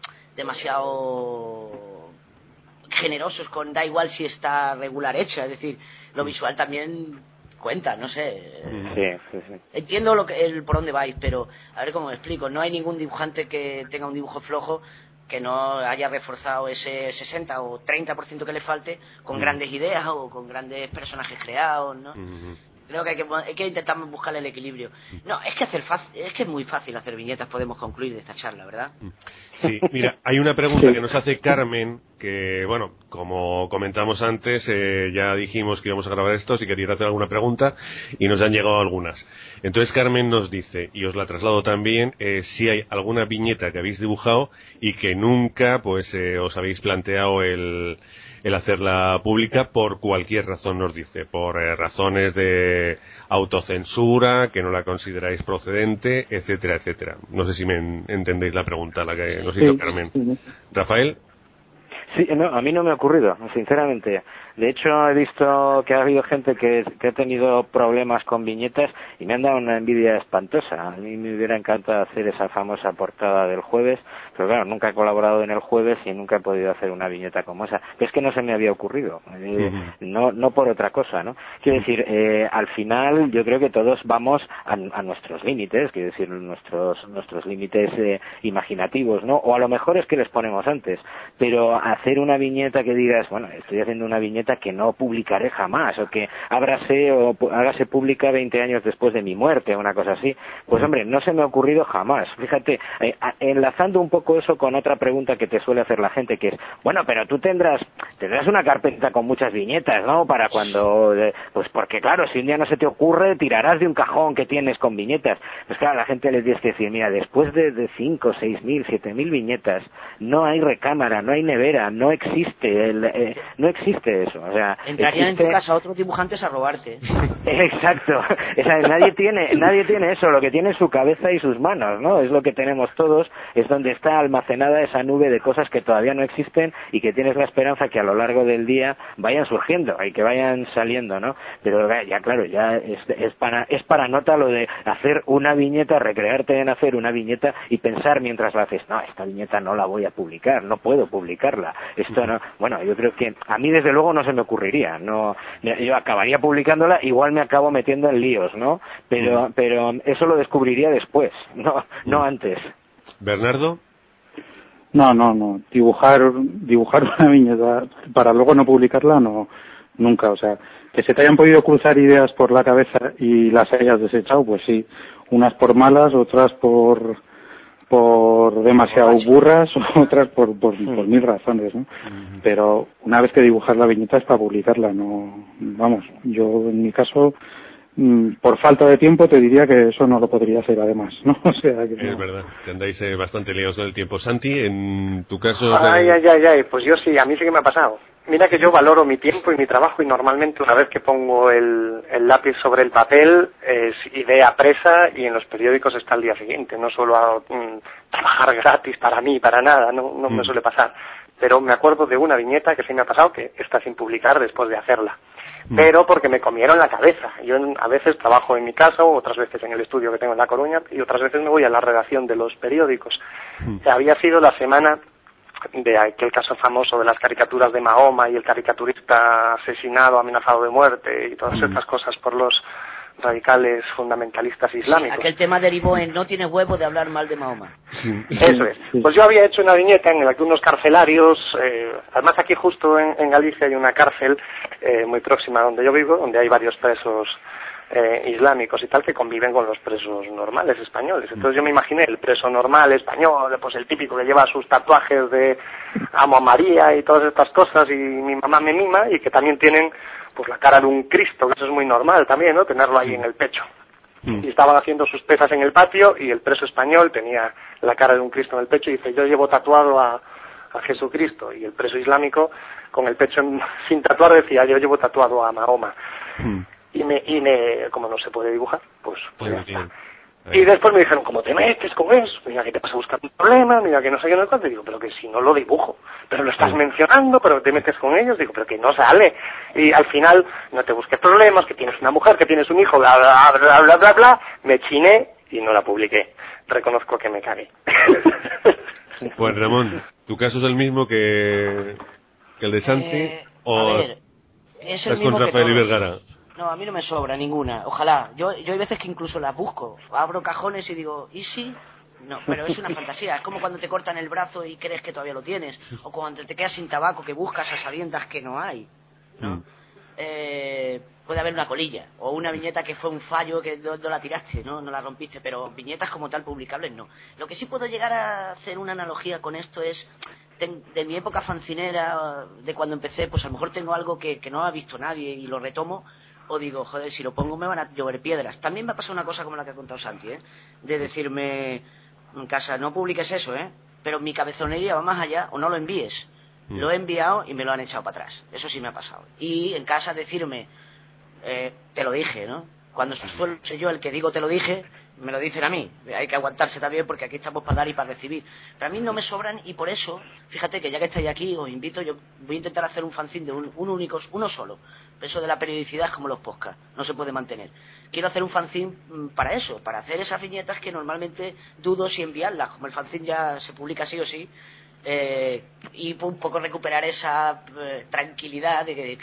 demasiado generosos con da igual si está regular hecha, es decir, lo visual también cuenta, no sé. Sí. Entiendo por dónde vais, pero a ver cómo me explico. No hay ningún dibujante que tenga un dibujo flojo que no haya reforzado ese 60 o 30% que le falte con grandes ideas o con grandes personajes creados, ¿no? Creo que hay que intentar buscar el equilibrio. No, es que es muy fácil hacer viñetas, podemos concluir de esta charla, ¿verdad? Sí, mira, hay una pregunta que nos hace Carmen, que bueno, como comentamos antes, ya dijimos que íbamos a grabar esto, si queréis hacer alguna pregunta, y nos han llegado algunas. Entonces Carmen nos dice, y os la traslado también, si hay alguna viñeta que habéis dibujado y que nunca pues os habéis planteado el hacerla pública por cualquier razón, nos dice, por razones de autocensura, que no la consideráis procedente, etcétera, etcétera. No sé si me entendéis la pregunta, la que nos hizo Carmen. ¿Rafael? Sí, no, a mí no me ha ocurrido, sinceramente. De hecho, he visto que ha habido gente que ha tenido problemas con viñetas y me han dado una envidia espantosa. A mí me hubiera encantado hacer esa famosa portada del Jueves, pero claro, nunca he colaborado en el Jueves y nunca he podido hacer una viñeta como esa. Pero es que no se me había ocurrido, no por otra cosa, ¿no? Quiero decir, al final yo creo que todos vamos a nuestros límites, quiero decir, nuestros límites imaginativos, ¿no? O a lo mejor es que les ponemos antes, pero hacer una viñeta que digas, bueno, estoy haciendo una viñeta que no publicaré jamás, o que hágase pública 20 años después de mi muerte, una cosa así. Pues hombre, no se me ha ocurrido jamás. Fíjate, enlazando un poco eso con otra pregunta que te suele hacer la gente, que es, bueno, pero tú tendrás una carpeta con muchas viñetas, ¿no? Para cuando, pues porque claro, si un día no se te ocurre, tirarás de un cajón que tienes con viñetas. Pues claro, a la gente les tienes que decir, mira, después de 5, 6.000, 7.000 viñetas, no hay recámara, no hay nevera, no existe eso. O sea, entrarían en tu casa otros dibujantes a robarte. Exacto. O sea, nadie tiene eso, lo que tiene es su cabeza y sus manos, ¿no? Es lo que tenemos todos, es donde está almacenada esa nube de cosas que todavía no existen y que tienes la esperanza que a lo largo del día vayan surgiendo y que vayan saliendo, ¿no? Pero ya claro, ya es para nota lo de hacer una viñeta, recrearte en hacer una viñeta y pensar mientras la haces, no, esta viñeta no la voy a publicar, no puedo publicarla, esto no. Bueno, yo creo que a mí desde luego no se me ocurriría, no, yo acabaría publicándola, igual me acabo metiendo en líos, ¿no? Pero eso lo descubriría después, no antes. ¿Bernardo? No. Dibujar una viñeta para luego no publicarla, no, nunca. O sea, que se te hayan podido cruzar ideas por la cabeza y las hayas desechado, pues sí. Unas por malas, otras por demasiado burras, otras por 1000 razones, ¿no? Pero una vez que dibujas la viñeta es para publicarla, no. Vamos, yo en mi caso, por falta de tiempo te diría que eso no lo podría hacer además, ¿no? O sea que es verdad, que andáis bastante liados con el tiempo. Santi, en tu caso... Ay, pues yo sí, a mí sí que me ha pasado. Mira que yo valoro mi tiempo y mi trabajo y normalmente una vez que pongo el lápiz sobre el papel es idea presa y en los periódicos está el día siguiente. No suelo trabajar gratis para mí, para nada, no me suele pasar. Pero me acuerdo de una viñeta que sí me ha pasado, que está sin publicar después de hacerla. Pero porque me comieron la cabeza. Yo a veces trabajo en mi casa, o otras veces en el estudio que tengo en La Coruña, y otras veces me voy a la redacción de los periódicos. Había sido la semana de aquel caso famoso de las caricaturas de Mahoma y el caricaturista asesinado, amenazado de muerte y todas estas cosas por los radicales fundamentalistas islámicos. Sí, aquel tema derivó en no tiene huevo de hablar mal de Mahoma. Eso es. Pues yo había hecho una viñeta en la que unos carcelarios, además aquí justo en Galicia hay una cárcel muy próxima a donde yo vivo, donde hay varios presos islámicos y tal que conviven con los presos normales españoles. Entonces yo me imaginé el preso normal español, pues el típico que lleva sus tatuajes de Amo a María y todas estas cosas y mi mamá me mima y que también tienen pues la cara de un Cristo, que eso es muy normal también, ¿no? Tenerlo ahí en el pecho. Y estaban haciendo sus pesas en el patio y el preso español tenía la cara de un Cristo en el pecho y dice, yo llevo tatuado a Jesucristo, y el preso islámico con el pecho sin tatuar decía, yo llevo tatuado a Mahoma. Y como no se puede dibujar, pues ya está. Y después me dijeron, ¿cómo te metes con eso? Mira que te vas a buscar un problema, mira que no sé qué, no sé cuánto. Y digo, pero que si no lo dibujo, pero lo estás mencionando, pero te metes con ellos. Digo, pero que no sale. Y al final, no te busques problemas, que tienes una mujer, que tienes un hijo, bla, bla, bla, bla, bla, bla. Me chiné y no la publiqué. Reconozco que me cagué. Pues Ramón, ¿tu caso es el mismo que el de Santi? ¿O a ver, es el estás mismo con Rafael que y Vergara? No, a mí no me sobra ninguna. Ojalá. Yo hay veces que incluso las busco. Abro cajones y digo, ¿y si? No, pero es una fantasía. Es como cuando te cortan el brazo y crees que todavía lo tienes. O cuando te quedas sin tabaco que buscas a sabiendas que no hay, ¿no? Puede haber una colilla. O una viñeta que fue un fallo que no la tiraste, ¿no? No la rompiste. Pero viñetas como tal publicables no. Lo que sí puedo llegar a hacer una analogía con esto es... De mi época fancinera, de cuando empecé, pues a lo mejor tengo algo que no ha visto nadie y lo retomo. O digo, joder, si lo pongo me van a llover piedras. También me ha pasado una cosa como la que ha contado Santi, de decirme en casa, no publiques eso, pero mi cabezonería va más allá, o no lo envíes. Lo he enviado y me lo han echado para atrás. Eso sí me ha pasado. Y en casa decirme, te lo dije, ¿no? Cuando soy yo el que digo te lo dije, me lo dicen a mí. Hay que aguantarse también porque aquí estamos para dar y para recibir. Pero a mí no me sobran y por eso, fíjate que ya que estáis aquí, os invito, yo voy a intentar hacer un fanzine de uno solo. Eso de la periodicidad es como los podcasts, no se puede mantener. Quiero hacer un fanzine para eso, para hacer esas viñetas que normalmente dudo si enviarlas, como el fanzine ya se publica sí o sí, y un poco recuperar esa tranquilidad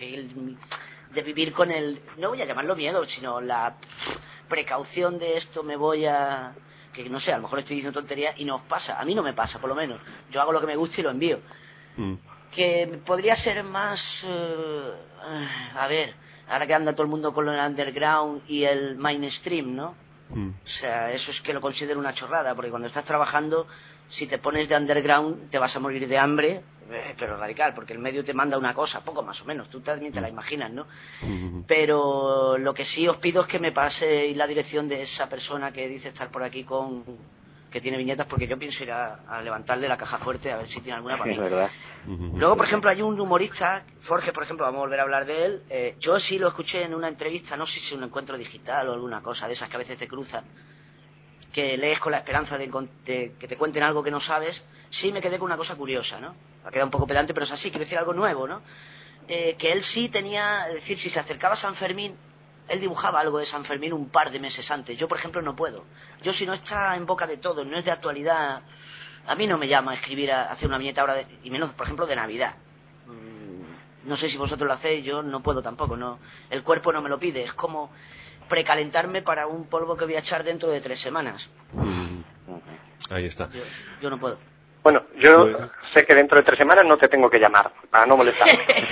de vivir con el, no voy a llamarlo miedo, sino la precaución de esto me voy a... que no sé, a lo mejor estoy diciendo tonterías y no os pasa, a mí no me pasa por lo menos, yo hago lo que me gusta y lo envío. que podría ser más... a ver, ahora que anda todo el mundo con el underground y el mainstream, ¿no? O sea, eso es que lo considero una chorrada, porque cuando estás trabajando, si te pones de underground, te vas a morir de hambre, pero radical, porque el medio te manda una cosa, poco más o menos, tú también te la imaginas, ¿no? Pero lo que sí os pido es que me paséis la dirección de esa persona que dice estar por aquí que tiene viñetas, porque yo pienso ir a levantarle la caja fuerte a ver si tiene alguna para mí. Es verdad. Luego, por ejemplo, hay un humorista, Forge, por ejemplo, vamos a volver a hablar de él. Yo sí lo escuché en una entrevista, no sé si es un encuentro digital o alguna cosa de esas que a veces te cruzan, que lees con la esperanza de que te cuenten algo que no sabes. Sí me quedé con una cosa curiosa, ¿no? Ha quedado un poco pedante, pero es así, quiero decir algo nuevo, ¿no? Que él sí tenía, es decir, si se acercaba a San Fermín, él dibujaba algo de San Fermín un par de meses antes. Yo, por ejemplo, no puedo. Yo, si no está en boca de todos, no es de actualidad, a mí no me llama a escribir, a hacer una viñeta ahora, y menos, por ejemplo, de Navidad. No sé si vosotros lo hacéis, yo no puedo tampoco, no. El cuerpo no me lo pide, es como precalentarme para un polvo que voy a echar dentro de 3 semanas. Ahí está. Yo no puedo. Bueno, yo sé que dentro de 3 semanas no te tengo que llamar, para no molestar.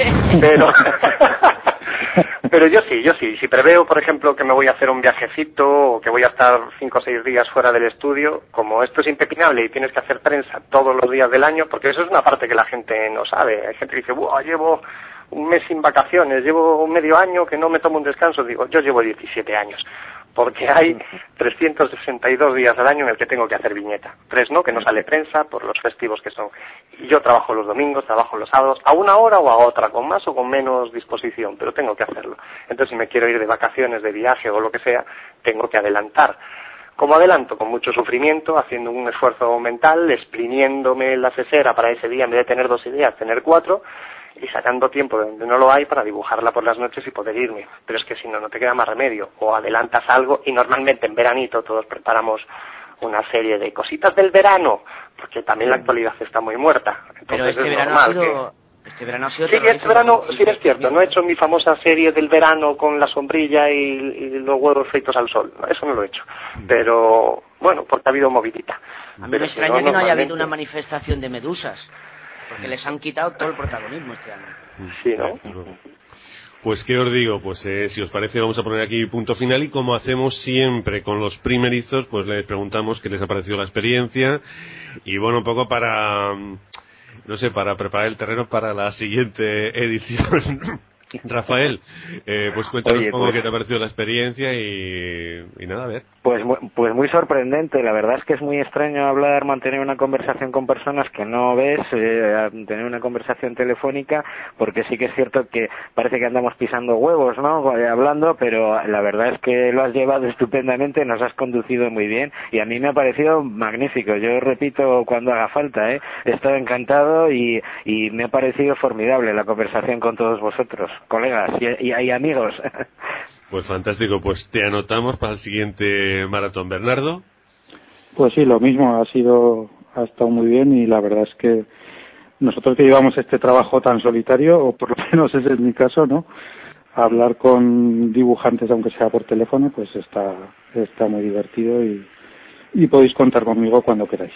Pero yo sí. Si preveo, por ejemplo, que me voy a hacer un viajecito o que voy a estar 5 o 6 días fuera del estudio, como esto es impepinable y tienes que hacer prensa todos los días del año, porque eso es una parte que la gente no sabe. Hay gente que dice, llevo un mes sin vacaciones, llevo medio año que no me tomo un descanso. Digo, yo llevo 17 años. Porque hay 362 días al año en el que tengo que hacer viñeta. 3 no, que no sale prensa por los festivos que son. Y yo trabajo los domingos, trabajo los sábados, a una hora o a otra, con más o con menos disposición, pero tengo que hacerlo. Entonces, si me quiero ir de vacaciones, de viaje o lo que sea, tengo que adelantar. Como adelanto, con mucho sufrimiento, haciendo un esfuerzo mental, exprimiéndome la cesera para ese día, en vez de tener 2 ideas, tener 4, y sacando tiempo de donde no lo hay para dibujarla por las noches y poder irme. Pero es que si no, no te queda más remedio. O adelantas algo, y normalmente en veranito todos preparamos una serie de cositas del verano, porque también la actualidad está muy muerta. Entonces pero este verano ha sido sí, este verano, sí es cierto, no he hecho mi famosa serie del verano con la sombrilla y los huevos fritos al sol, eso no lo he hecho, pero bueno, porque ha habido movidita. A mí me extraña que no haya habido una manifestación de medusas, porque les han quitado todo el protagonismo este año. Sí, ¿no? Pues qué os digo, pues si os parece vamos a poner aquí punto final, y como hacemos siempre con los primerizos, pues les preguntamos qué les ha parecido la experiencia, y bueno, un poco para preparar el terreno para la siguiente edición. Rafael, pues cuéntanos un poco qué te ha parecido la experiencia y nada, a ver. Pues muy sorprendente. La verdad es que es muy extraño mantener una conversación con personas que no ves, tener una conversación telefónica, porque sí que es cierto que parece que andamos pisando huevos, ¿no? Hablando, pero la verdad es que lo has llevado estupendamente, nos has conducido muy bien y a mí me ha parecido magnífico. Yo repito cuando haga falta, he estado encantado y me ha parecido formidable la conversación con todos vosotros, colegas y amigos. Pues fantástico, pues te anotamos para el siguiente maratón. Bernardo. Pues sí, lo mismo, ha estado muy bien, y la verdad es que nosotros que llevamos este trabajo tan solitario, o por lo menos ese es mi caso, ¿no? Hablar con dibujantes, aunque sea por teléfono, pues está muy divertido, y podéis contar conmigo cuando queráis.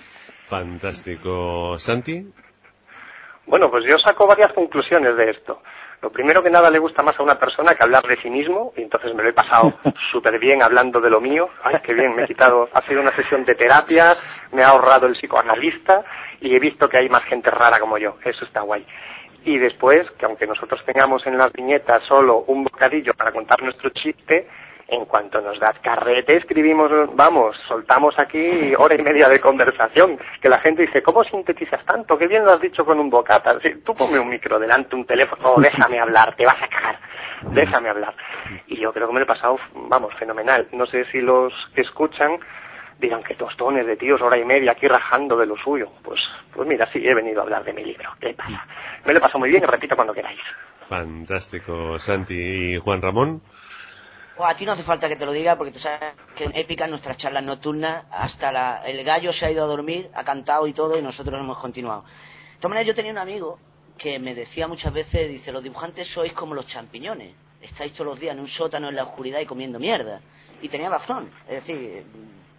Fantástico. ¿Santi? Bueno, pues yo saco varias conclusiones de esto. Lo primero, que nada le gusta más a una persona que hablar de sí mismo, y entonces me lo he pasado súper bien hablando de lo mío. Ay, qué bien, ha sido una sesión de terapia, me ha ahorrado el psicoanalista, y he visto que hay más gente rara como yo, eso está guay. Y después, que aunque nosotros tengamos en las viñetas solo un bocadillo para contar nuestro chiste, en cuanto nos da carrete, escribimos, soltamos aquí 1 hora y media de conversación, que la gente dice, ¿cómo sintetizas tanto? Qué bien lo has dicho con un bocata. Sí, tú ponme un micro delante, un teléfono, déjame hablar, te vas a cagar, déjame hablar. Y yo creo que me lo he pasado, fenomenal. No sé si los que escuchan dirán, que tostones de tíos, 1 hora y media aquí rajando de lo suyo. Pues mira, sí, he venido a hablar de mi libro, ¿qué pasa? Me lo he pasado muy bien, y repito cuando queráis. Fantástico, Santi. ¿Y Juan Ramón? A ti no hace falta que te lo diga, porque tú sabes que en épica nuestras charlas nocturnas, hasta el gallo se ha ido a dormir, ha cantado y todo, y nosotros hemos continuado. De todas maneras, yo tenía un amigo que me decía muchas veces, dice, los dibujantes sois como los champiñones, estáis todos los días en un sótano en la oscuridad y comiendo mierda. Y tenía razón, es decir,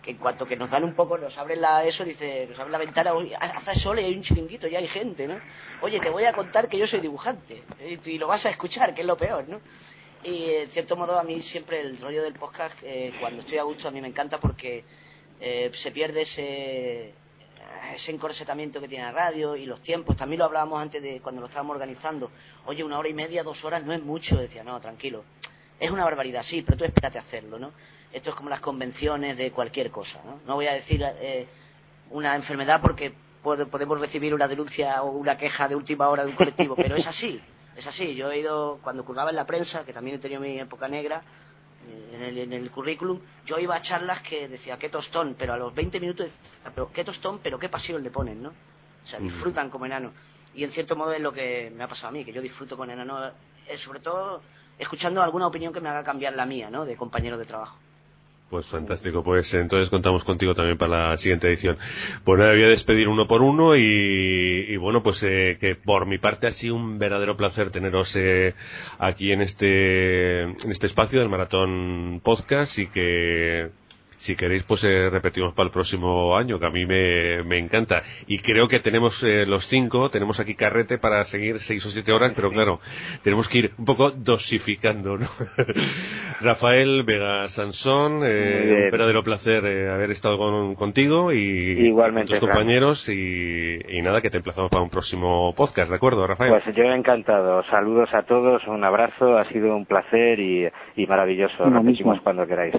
que en cuanto que nos dan un poco, nos abren la ventana, oye, hace sol y hay un chiringuito, ya hay gente, ¿no? Oye, te voy a contar que yo soy dibujante, y lo vas a escuchar, que es lo peor, ¿no? Y en cierto modo a mí siempre el rollo del podcast, cuando estoy a gusto, a mí me encanta porque se pierde ese encorsetamiento que tiene la radio y los tiempos. También lo hablábamos antes de cuando lo estábamos organizando. Oye, 1 hora y media, 2 horas no es mucho. Decía, no, tranquilo, es una barbaridad, sí, pero tú espérate a hacerlo, ¿no? Esto es como las convenciones de cualquier cosa, ¿no? No voy a decir una enfermedad porque podemos recibir una denuncia o una queja de última hora de un colectivo, pero es así. Yo he ido, cuando curraba en la prensa, que también he tenido mi época negra en el currículum, yo iba a charlas que decía, qué tostón, pero a los 20 minutos decía, pero qué tostón, pero qué pasión le ponen, ¿no? O sea, disfrutan como enanos. Y en cierto modo es lo que me ha pasado a mí, que yo disfruto con enanos, sobre todo escuchando alguna opinión que me haga cambiar la mía, ¿no? De compañeros de trabajo. Pues fantástico, pues entonces contamos contigo también para la siguiente edición. Pues nada, voy a despedir uno por uno y bueno, pues que por mi parte ha sido un verdadero placer teneros aquí en este espacio del Maratón Podcast, y que si queréis pues repetimos para el próximo año, que a mí me encanta, y creo que tenemos los 5, tenemos aquí carrete para seguir 6 o 7 horas, pero claro, tenemos que ir un poco dosificando, ¿no? Rafael Vega Sansón, un verdadero placer haber estado contigo y igualmente, con tus compañeros, y nada, que te emplazamos para un próximo podcast, ¿de acuerdo, Rafael? Pues yo encantado, saludos a todos, un abrazo, ha sido un placer y maravilloso, repetimos cuando queráis.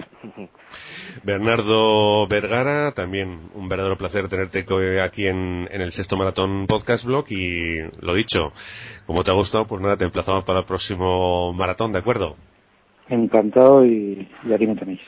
Bernardo Vergara, también un verdadero placer tenerte aquí en el Sexto Maratón Podcast Blog, y lo dicho, como te ha gustado, pues nada, te emplazamos para el próximo maratón, ¿de acuerdo? Encantado, y aquí me tenéis.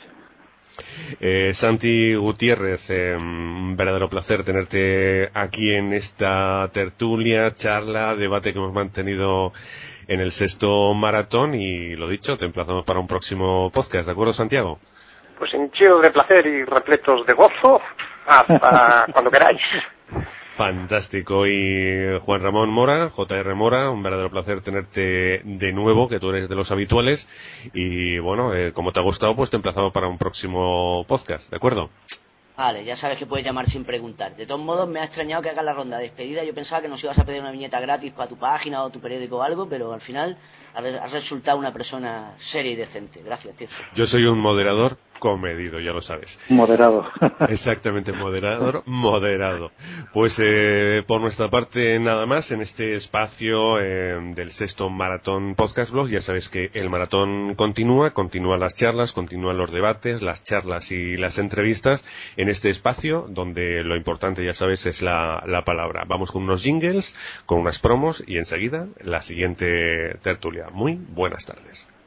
Santi Gutiérrez, un verdadero placer tenerte aquí en esta tertulia, charla, debate que hemos mantenido en el Sexto Maratón, y lo dicho, te emplazamos para un próximo podcast, ¿de acuerdo, Santiago? Pues hinchidos de placer y repletos de gozo, hasta cuando queráis. Fantástico. Y Juan Ramón Mora, JR Mora, un verdadero placer tenerte de nuevo, que tú eres de los habituales, y bueno, como te ha gustado, pues te emplazamos para un próximo podcast, ¿de acuerdo? Vale, ya sabes que puedes llamar sin preguntar. De todos modos, me ha extrañado que hagas la ronda de despedida. Yo pensaba que nos ibas a pedir una viñeta gratis para tu página o tu periódico o algo, pero al final has resultado una persona seria y decente. Gracias, tío. Yo soy un moderador comedido, ya lo sabes. Moderado. Exactamente, moderado. Pues por nuestra parte nada más en este espacio del Sexto Maratón Podcast Blog. Ya sabes que el maratón continúan las charlas, continúan los debates, las charlas y las entrevistas en este espacio, donde lo importante, ya sabes, es la palabra. Vamos con unos jingles, con unas promos, y enseguida la siguiente tertulia. Muy buenas tardes.